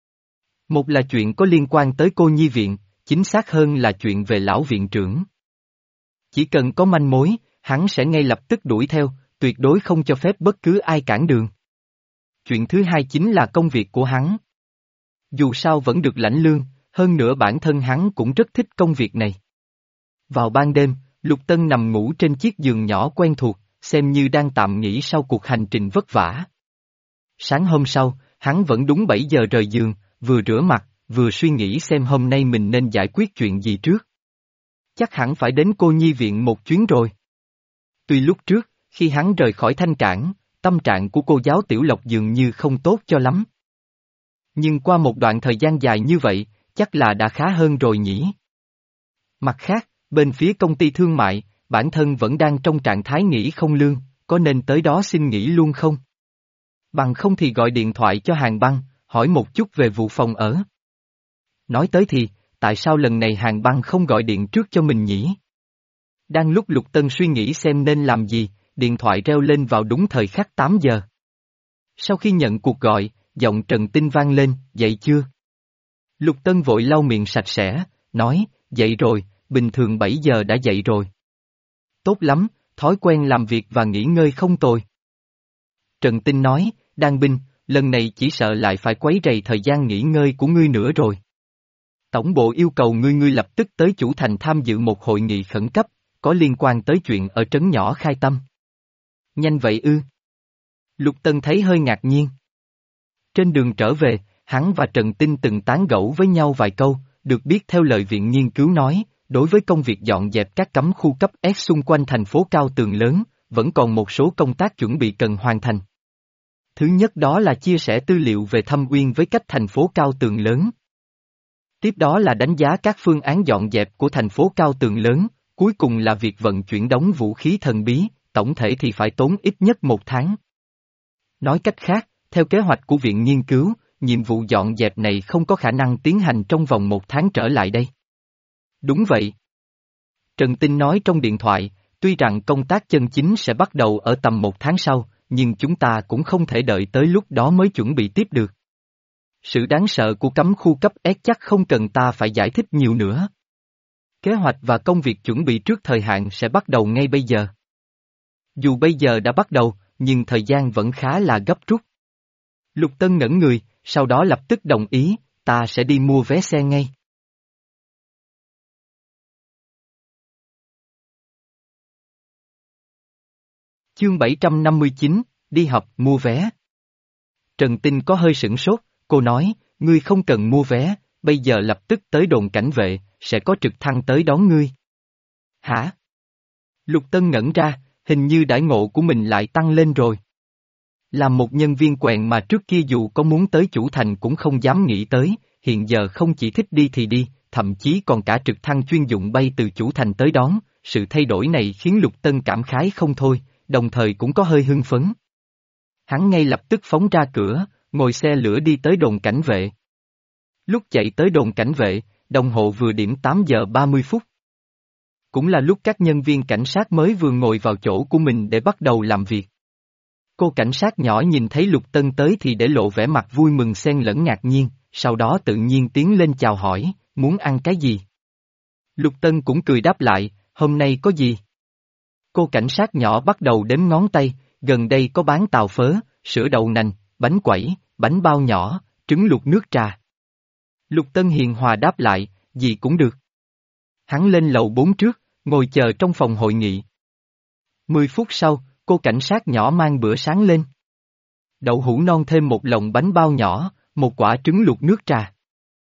Một là chuyện có liên quan tới cô nhi viện, chính xác hơn là chuyện về lão viện trưởng. Chỉ cần có manh mối, hắn sẽ ngay lập tức đuổi theo, tuyệt đối không cho phép bất cứ ai cản đường. Chuyện thứ hai chính là công việc của hắn. Dù sao vẫn được lãnh lương, hơn nữa bản thân hắn cũng rất thích công việc này. Vào ban đêm, Lục Tân nằm ngủ trên chiếc giường nhỏ quen thuộc, xem như đang tạm nghỉ sau cuộc hành trình vất vả. Sáng hôm sau, hắn vẫn đúng bảy giờ rời giường, vừa rửa mặt, vừa suy nghĩ xem hôm nay mình nên giải quyết chuyện gì trước. Chắc hẳn phải đến cô nhi viện một chuyến rồi. Tuy lúc trước, khi hắn rời khỏi Thanh Cảng, tâm trạng của cô giáo Tiểu Lộc dường như không tốt cho lắm. Nhưng qua một đoạn thời gian dài như vậy, chắc là đã khá hơn rồi nhỉ. Mặt khác, bên phía công ty thương mại, bản thân vẫn đang trong trạng thái nghỉ không lương, có nên tới đó xin nghỉ luôn không? Bằng không thì gọi điện thoại cho Hàng Băng, hỏi một chút về vụ phòng ở. Nói tới thì, tại sao lần này Hàng Băng không gọi điện trước cho mình nhỉ? Đang lúc Lục Tân suy nghĩ xem nên làm gì, điện thoại reo lên vào đúng thời khắc tám giờ. Sau khi nhận cuộc gọi, giọng Trần Tinh vang lên, dậy chưa? Lục Tân vội lau miệng sạch sẽ, nói, dậy rồi, bình thường bảy giờ đã dậy rồi. Tốt lắm, thói quen làm việc và nghỉ ngơi không tồi. Trần Tinh nói, Đan Binh, lần này chỉ sợ lại phải quấy rầy thời gian nghỉ ngơi của ngươi nữa rồi. Tổng bộ yêu cầu ngươi ngươi lập tức tới chủ thành tham dự một hội nghị khẩn cấp, có liên quan tới chuyện ở trấn nhỏ Khai Tâm. Nhanh vậy ư? Lục Tân thấy hơi ngạc nhiên. Trên đường trở về, hắn và Trần Tinh từng tán gẫu với nhau vài câu, được biết theo lời viện nghiên cứu nói, đối với công việc dọn dẹp các cấm khu cấp S xung quanh thành phố cao tường lớn, vẫn còn một số công tác chuẩn bị cần hoàn thành. Thứ nhất đó là chia sẻ tư liệu về Thâm Uyên với cách thành phố cao tường lớn. Tiếp đó là đánh giá các phương án dọn dẹp của thành phố cao tường lớn, cuối cùng là việc vận chuyển đóng vũ khí thần bí, tổng thể thì phải tốn ít nhất một tháng. Nói cách khác, theo kế hoạch của viện nghiên cứu, nhiệm vụ dọn dẹp này không có khả năng tiến hành trong vòng một tháng trở lại đây. Đúng vậy. Trần Tinh nói trong điện thoại, tuy rằng công tác chân chính sẽ bắt đầu ở tầm một tháng sau, nhưng chúng ta cũng không thể đợi tới lúc đó mới chuẩn bị tiếp được. Sự đáng sợ của cấm khu cấp S chắc không cần ta phải giải thích nhiều nữa. Kế hoạch và công việc chuẩn bị trước thời hạn sẽ bắt đầu ngay bây giờ. Dù bây giờ đã bắt đầu, nhưng thời gian vẫn khá là gấp rút. Lục Tân ngẩn người, sau đó lập tức đồng ý, ta sẽ đi mua vé xe ngay. Chương bảy trăm năm mươi chín, đi học, mua vé. Trần Tinh có hơi sửng sốt, cô nói, ngươi không cần mua vé, bây giờ lập tức tới đồn cảnh vệ, sẽ có trực thăng tới đón ngươi. Hả? Lục Tân ngẩn ra, hình như đãi ngộ của mình lại tăng lên rồi. Làm một nhân viên quèn mà trước kia dù có muốn tới chủ thành cũng không dám nghĩ tới, hiện giờ không chỉ thích đi thì đi, thậm chí còn cả trực thăng chuyên dụng bay từ chủ thành tới đón, sự thay đổi này khiến Lục Tân cảm khái không thôi, đồng thời cũng có hơi hưng phấn. Hắn ngay lập tức phóng ra cửa, ngồi xe lửa đi tới đồn cảnh vệ. Lúc chạy tới đồn cảnh vệ, đồng hồ vừa điểm tám giờ ba mươi phút. Cũng là lúc các nhân viên cảnh sát mới vừa ngồi vào chỗ của mình để bắt đầu làm việc. Cô cảnh sát nhỏ nhìn thấy Lục Tân tới thì để lộ vẻ mặt vui mừng xen lẫn ngạc nhiên, sau đó tự nhiên tiến lên chào hỏi, muốn ăn cái gì? Lục Tân cũng cười đáp lại, hôm nay có gì? Cô cảnh sát nhỏ bắt đầu đếm ngón tay, gần đây có bán tàu phớ, sữa đậu nành, bánh quẩy, bánh bao nhỏ, trứng luộc nước trà. Lục Tân hiền hòa đáp lại, gì cũng được. Hắn lên lầu bốn trước, ngồi chờ trong phòng hội nghị. Mười phút sau, cô cảnh sát nhỏ mang bữa sáng lên. Đậu hũ non thêm một lồng bánh bao nhỏ, một quả trứng luộc nước trà.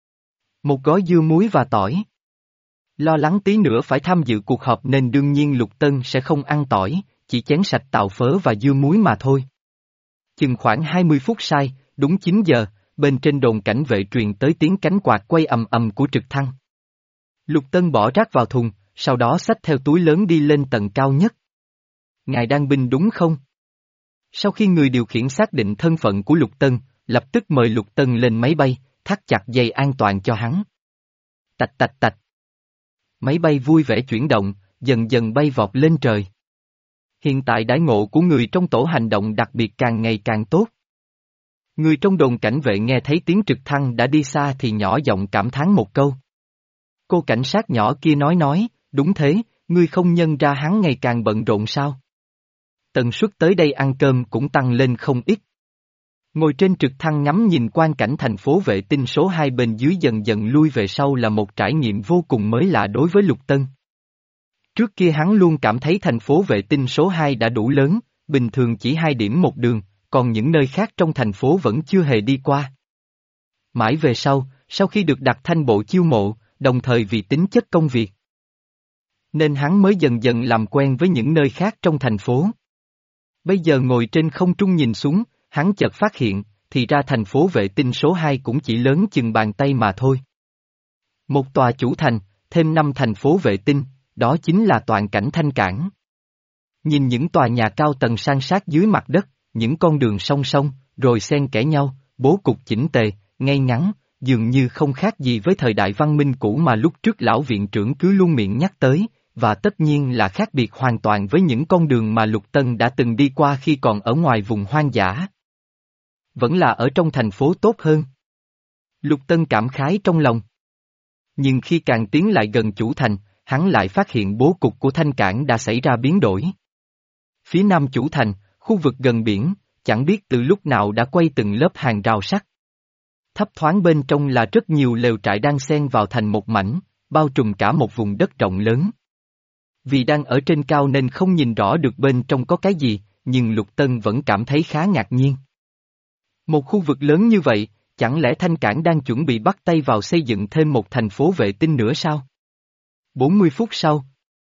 Một gói dưa muối và tỏi. Lo lắng tí nữa phải tham dự cuộc họp nên đương nhiên Lục Tân sẽ không ăn tỏi, chỉ chén sạch tàu phớ và dưa muối mà thôi. Chừng khoảng hai mươi phút sai, đúng chín giờ, bên trên đồn cảnh vệ truyền tới tiếng cánh quạt quay ầm ầm của trực thăng. Lục Tân bỏ rác vào thùng, sau đó xách theo túi lớn đi lên tầng cao nhất. Ngài đang binh đúng không? Sau khi người điều khiển xác định thân phận của Lục Tân, lập tức mời Lục Tân lên máy bay, thắt chặt dây an toàn cho hắn. Tạch tạch tạch. Máy bay vui vẻ chuyển động, dần dần bay vọt lên trời. Hiện tại đãi ngộ của người trong tổ hành động đặc biệt càng ngày càng tốt. Người trong đồn cảnh vệ nghe thấy tiếng trực thăng đã đi xa thì nhỏ giọng cảm thán một câu. Cô cảnh sát nhỏ kia nói nói, đúng thế, ngươi không nhân ra hắn ngày càng bận rộn sao? Tần suất tới đây ăn cơm cũng tăng lên không ít. Ngồi trên trực thăng ngắm nhìn quang cảnh thành phố vệ tinh số hai bên dưới dần dần lui về sau là một trải nghiệm vô cùng mới lạ đối với Lục Tân. Trước kia hắn luôn cảm thấy thành phố vệ tinh số hai đã đủ lớn, bình thường chỉ hai điểm một đường, còn những nơi khác trong thành phố vẫn chưa hề đi qua. Mãi về sau, sau khi được đặt thanh bộ chiêu mộ, đồng thời vì tính chất công việc, nên hắn mới dần dần làm quen với những nơi khác trong thành phố. Bây giờ ngồi trên không trung nhìn xuống, hắn chợt phát hiện, thì ra thành phố vệ tinh số hai cũng chỉ lớn chừng bàn tay mà thôi. Một tòa chủ thành, thêm năm thành phố vệ tinh, đó chính là toàn cảnh Thanh Cảng. Nhìn những tòa nhà cao tầng san sát dưới mặt đất, những con đường song song, rồi xen kẽ nhau, bố cục chỉnh tề, ngay ngắn, dường như không khác gì với thời đại văn minh cũ mà lúc trước lão viện trưởng cứ luôn miệng nhắc tới, và tất nhiên là khác biệt hoàn toàn với những con đường mà Lục Tân đã từng đi qua khi còn ở ngoài vùng hoang dã. Vẫn là ở trong thành phố tốt hơn. Lục Tân cảm khái trong lòng. Nhưng khi càng tiến lại gần chủ thành, hắn lại phát hiện bố cục của Thanh Cảng đã xảy ra biến đổi. Phía nam chủ thành, khu vực gần biển, chẳng biết từ lúc nào đã quay từng lớp hàng rào sắt. Thấp thoáng bên trong là rất nhiều lều trại đang xen vào thành một mảnh, bao trùm cả một vùng đất rộng lớn. Vì đang ở trên cao nên không nhìn rõ được bên trong có cái gì, nhưng Lục Tân vẫn cảm thấy khá ngạc nhiên. Một khu vực lớn như vậy, chẳng lẽ Thanh Cảng đang chuẩn bị bắt tay vào xây dựng thêm một thành phố vệ tinh nữa sao? bốn mươi phút sau,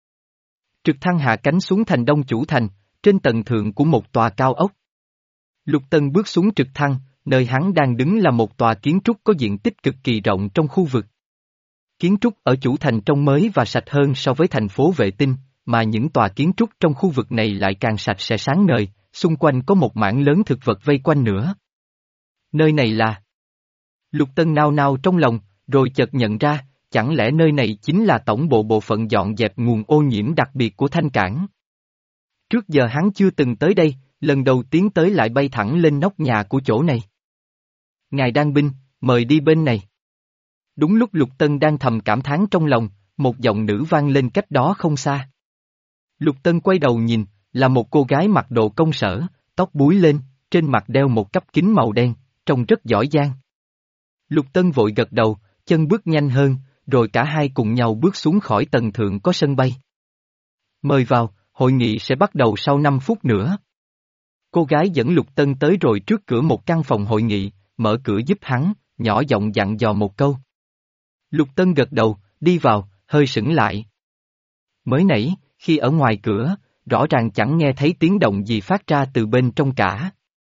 trực thăng hạ cánh xuống thành Đông Chủ Thành, trên tầng thượng của một tòa cao ốc. Lục Tân bước xuống trực thăng, nơi hắn đang đứng là một tòa kiến trúc có diện tích cực kỳ rộng trong khu vực. Kiến trúc ở Chủ Thành trông mới và sạch hơn so với thành phố vệ tinh, mà những tòa kiến trúc trong khu vực này lại càng sạch sẽ sáng ngời, xung quanh có một mảng lớn thực vật vây quanh nữa. Nơi này là... Lục Tân nao nao trong lòng, rồi chợt nhận ra, chẳng lẽ nơi này chính là tổng bộ bộ phận dọn dẹp nguồn ô nhiễm đặc biệt của Thanh Cảng. Trước giờ hắn chưa từng tới đây, lần đầu tiến tới lại bay thẳng lên nóc nhà của chỗ này. Ngài Đan Binh, mời đi bên này. Đúng lúc Lục Tân đang thầm cảm thán trong lòng, một giọng nữ vang lên cách đó không xa. Lục Tân quay đầu nhìn, là một cô gái mặc đồ công sở, tóc búi lên, trên mặt đeo một cặp kính màu đen, trông rất giỏi giang. Lục Tân vội gật đầu, chân bước nhanh hơn, rồi cả hai cùng nhau bước xuống khỏi tầng thượng có sân bay. Mời vào, hội nghị sẽ bắt đầu sau năm phút nữa. Cô gái dẫn Lục Tân tới rồi trước cửa một căn phòng hội nghị, mở cửa giúp hắn, nhỏ giọng dặn dò một câu. Lục Tân gật đầu, đi vào, hơi sững lại. Mới nãy, khi ở ngoài cửa, rõ ràng chẳng nghe thấy tiếng động gì phát ra từ bên trong cả.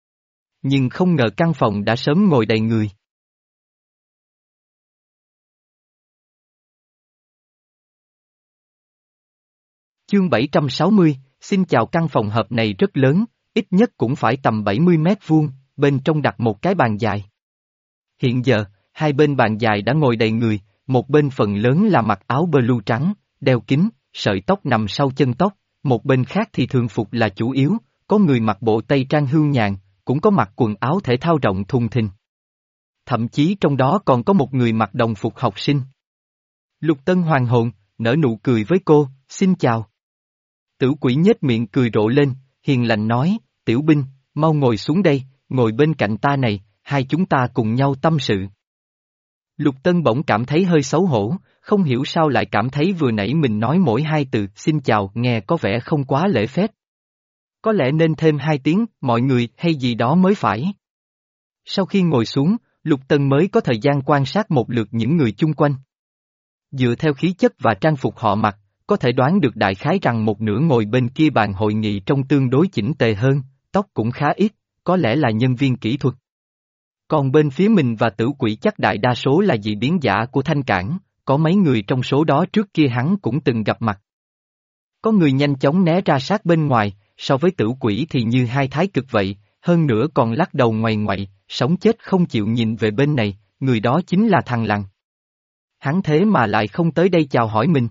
Nhưng không ngờ căn phòng đã sớm ngồi đầy người. Chương bảy trăm sáu mươi, xin chào. Căn phòng họp này rất lớn, ít nhất cũng phải tầm bảy mươi mét vuông, bên trong đặt một cái bàn dài. Hiện giờ, hai bên bàn dài đã ngồi đầy người, một bên phần lớn là mặc áo blue trắng, đeo kính, sợi tóc nằm sau chân tóc, một bên khác thì thường phục là chủ yếu, có người mặc bộ tây trang hưu nhàn, cũng có mặc quần áo thể thao rộng thùng thình. Thậm chí trong đó còn có một người mặc đồng phục học sinh. Lục Tân hoàng hồn, nở nụ cười với cô, xin chào. Tử quỷ nhếch miệng cười rộ lên, hiền lành nói, tiểu binh, mau ngồi xuống đây, ngồi bên cạnh ta này, hai chúng ta cùng nhau tâm sự. Lục Tân bỗng cảm thấy hơi xấu hổ, không hiểu sao lại cảm thấy vừa nãy mình nói mỗi hai từ xin chào nghe có vẻ không quá lễ phép. Có lẽ nên thêm hai tiếng mọi người hay gì đó mới phải. Sau khi ngồi xuống, Lục Tân mới có thời gian quan sát một lượt những người chung quanh. Dựa theo khí chất và trang phục họ mặc, có thể đoán được đại khái rằng một nửa ngồi bên kia bàn hội nghị trông tương đối chỉnh tề hơn, tóc cũng khá ít, có lẽ là nhân viên kỹ thuật. Còn bên phía mình và tử quỷ chắc đại đa số là dị biến giả của Thanh Cảng, có mấy người trong số đó trước kia hắn cũng từng gặp mặt. Có người nhanh chóng né ra sát bên ngoài, so với tử quỷ thì như hai thái cực vậy, hơn nữa còn lắc đầu ngoằy ngoậy, sống chết không chịu nhìn về bên này, người đó chính là thằng Lằn. Hắn thế mà lại không tới đây chào hỏi mình.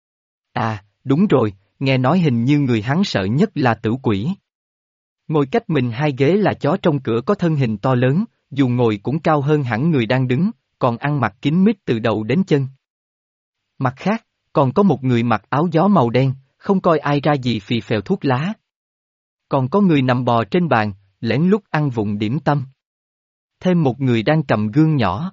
À, đúng rồi, nghe nói hình như người hắn sợ nhất là tử quỷ. Ngồi cách mình hai ghế là chó trong cửa có thân hình to lớn, dù ngồi cũng cao hơn hẳn người đang đứng, còn ăn mặc kín mít từ đầu đến chân. Mặt khác, còn có một người mặc áo gió màu đen, không coi ai ra gì phì phèo thuốc lá. Còn có người nằm bò trên bàn, lén lút ăn vụng điểm tâm. Thêm một người đang cầm gương nhỏ.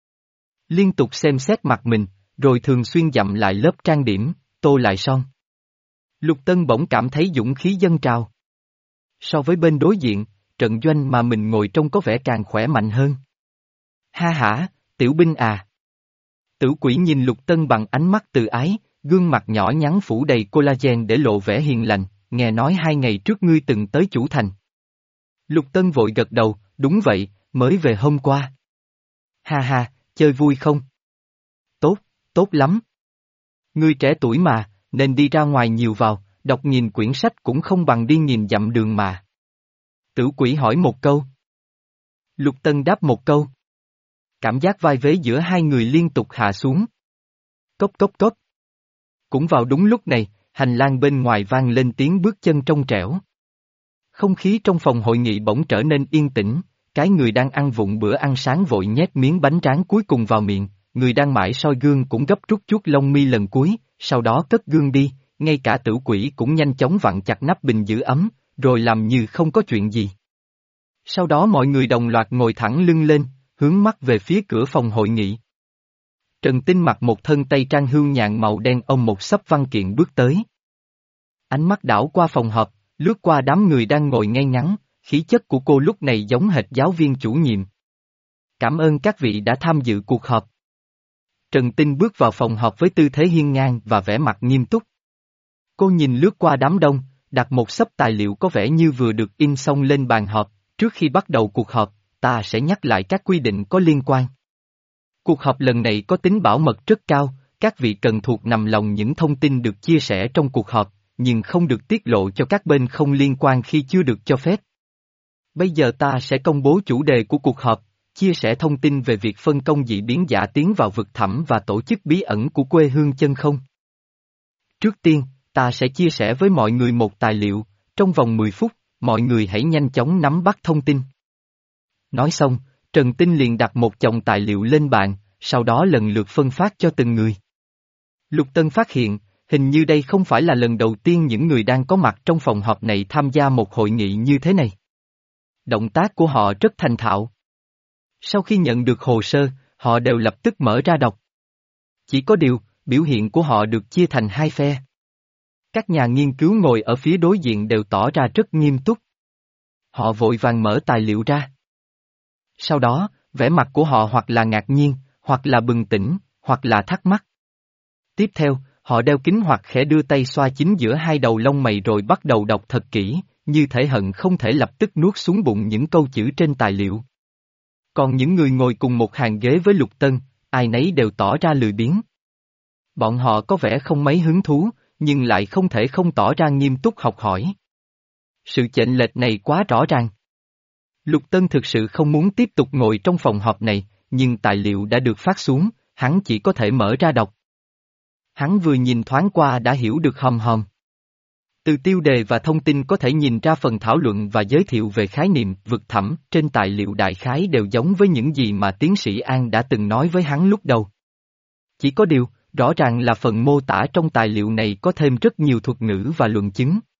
Liên tục xem xét mặt mình, rồi thường xuyên dặm lại lớp trang điểm, tô lại son. Lục Tân bỗng cảm thấy dũng khí dâng trào. So với bên đối diện, trận doanh mà mình ngồi trông có vẻ càng khỏe mạnh hơn. Ha hả, tiểu binh à. Tử quỷ nhìn Lục Tân bằng ánh mắt từ ái, gương mặt nhỏ nhắn phủ đầy collagen để lộ vẻ hiền lành, nghe nói hai ngày trước ngươi từng tới chủ thành. Lục Tân vội gật đầu, đúng vậy, mới về hôm qua. Ha ha, chơi vui không? Tốt, tốt lắm. Ngươi trẻ tuổi mà, nên đi ra ngoài nhiều vào, đọc nghìn quyển sách cũng không bằng đi nghìn dặm đường mà. Tử quỷ hỏi một câu. Lục Tân đáp một câu. Cảm giác vai vế giữa hai người liên tục hạ xuống. Cốc cốc cốc. Cũng vào đúng lúc này, hành lang bên ngoài vang lên tiếng bước chân trong trẻo. Không khí trong phòng hội nghị bỗng trở nên yên tĩnh, cái người đang ăn vụng bữa ăn sáng vội nhét miếng bánh tráng cuối cùng vào miệng, người đang mãi soi gương cũng gấp rút chuốt lông mi lần cuối, sau đó cất gương đi, ngay cả tử quỷ cũng nhanh chóng vặn chặt nắp bình giữ ấm, rồi làm như không có chuyện gì. Sau đó mọi người đồng loạt ngồi thẳng lưng lên, hướng mắt về phía cửa phòng hội nghị. Trần Tinh mặc một thân tây trang hưu nhàn màu đen ôm một xấp văn kiện bước tới. Ánh mắt đảo qua phòng họp, lướt qua đám người đang ngồi ngay ngắn, khí chất của cô lúc này giống hệt giáo viên chủ nhiệm. Cảm ơn các vị đã tham dự cuộc họp. Trần Tinh bước vào phòng họp với tư thế hiên ngang và vẻ mặt nghiêm túc. Cô nhìn lướt qua đám đông, đặt một xấp tài liệu có vẻ như vừa được in xong lên bàn họp, trước khi bắt đầu cuộc họp, ta sẽ nhắc lại các quy định có liên quan. Cuộc họp lần này có tính bảo mật rất cao, các vị cần thuộc nằm lòng những thông tin được chia sẻ trong cuộc họp, nhưng không được tiết lộ cho các bên không liên quan khi chưa được cho phép. Bây giờ ta sẽ công bố chủ đề của cuộc họp, chia sẻ thông tin về việc phân công dị biến giả tiến vào vực thẳm và tổ chức bí ẩn của quê hương chân không. Trước tiên, ta sẽ chia sẻ với mọi người một tài liệu, trong vòng mười phút, mọi người hãy nhanh chóng nắm bắt thông tin. Nói xong, Trần Tinh liền đặt một chồng tài liệu lên bàn, sau đó lần lượt phân phát cho từng người. Lục Tân phát hiện, hình như đây không phải là lần đầu tiên những người đang có mặt trong phòng họp này tham gia một hội nghị như thế này. Động tác của họ rất thành thạo. Sau khi nhận được hồ sơ, họ đều lập tức mở ra đọc. Chỉ có điều, biểu hiện của họ được chia thành hai phe. Các nhà nghiên cứu ngồi ở phía đối diện đều tỏ ra rất nghiêm túc. Họ vội vàng mở tài liệu ra. Sau đó, vẻ mặt của họ hoặc là ngạc nhiên, hoặc là bừng tỉnh, hoặc là thắc mắc. Tiếp theo, họ đeo kính hoặc khẽ đưa tay xoa chính giữa hai đầu lông mày rồi bắt đầu đọc thật kỹ, như thể hận không thể lập tức nuốt xuống bụng những câu chữ trên tài liệu. Còn những người ngồi cùng một hàng ghế với Lục Tân, ai nấy đều tỏ ra lười biếng. Bọn họ có vẻ không mấy hứng thú, nhưng lại không thể không tỏ ra nghiêm túc học hỏi. Sự chênh lệch này quá rõ ràng. Lục Tân thực sự không muốn tiếp tục ngồi trong phòng họp này, nhưng tài liệu đã được phát xuống, hắn chỉ có thể mở ra đọc. Hắn vừa nhìn thoáng qua đã hiểu được hòm hòm. Từ tiêu đề và thông tin có thể nhìn ra phần thảo luận và giới thiệu về khái niệm vực thẳm trên tài liệu đại khái đều giống với những gì mà tiến sĩ An đã từng nói với hắn lúc đầu. Chỉ có điều, rõ ràng là phần mô tả trong tài liệu này có thêm rất nhiều thuật ngữ và luận chứng.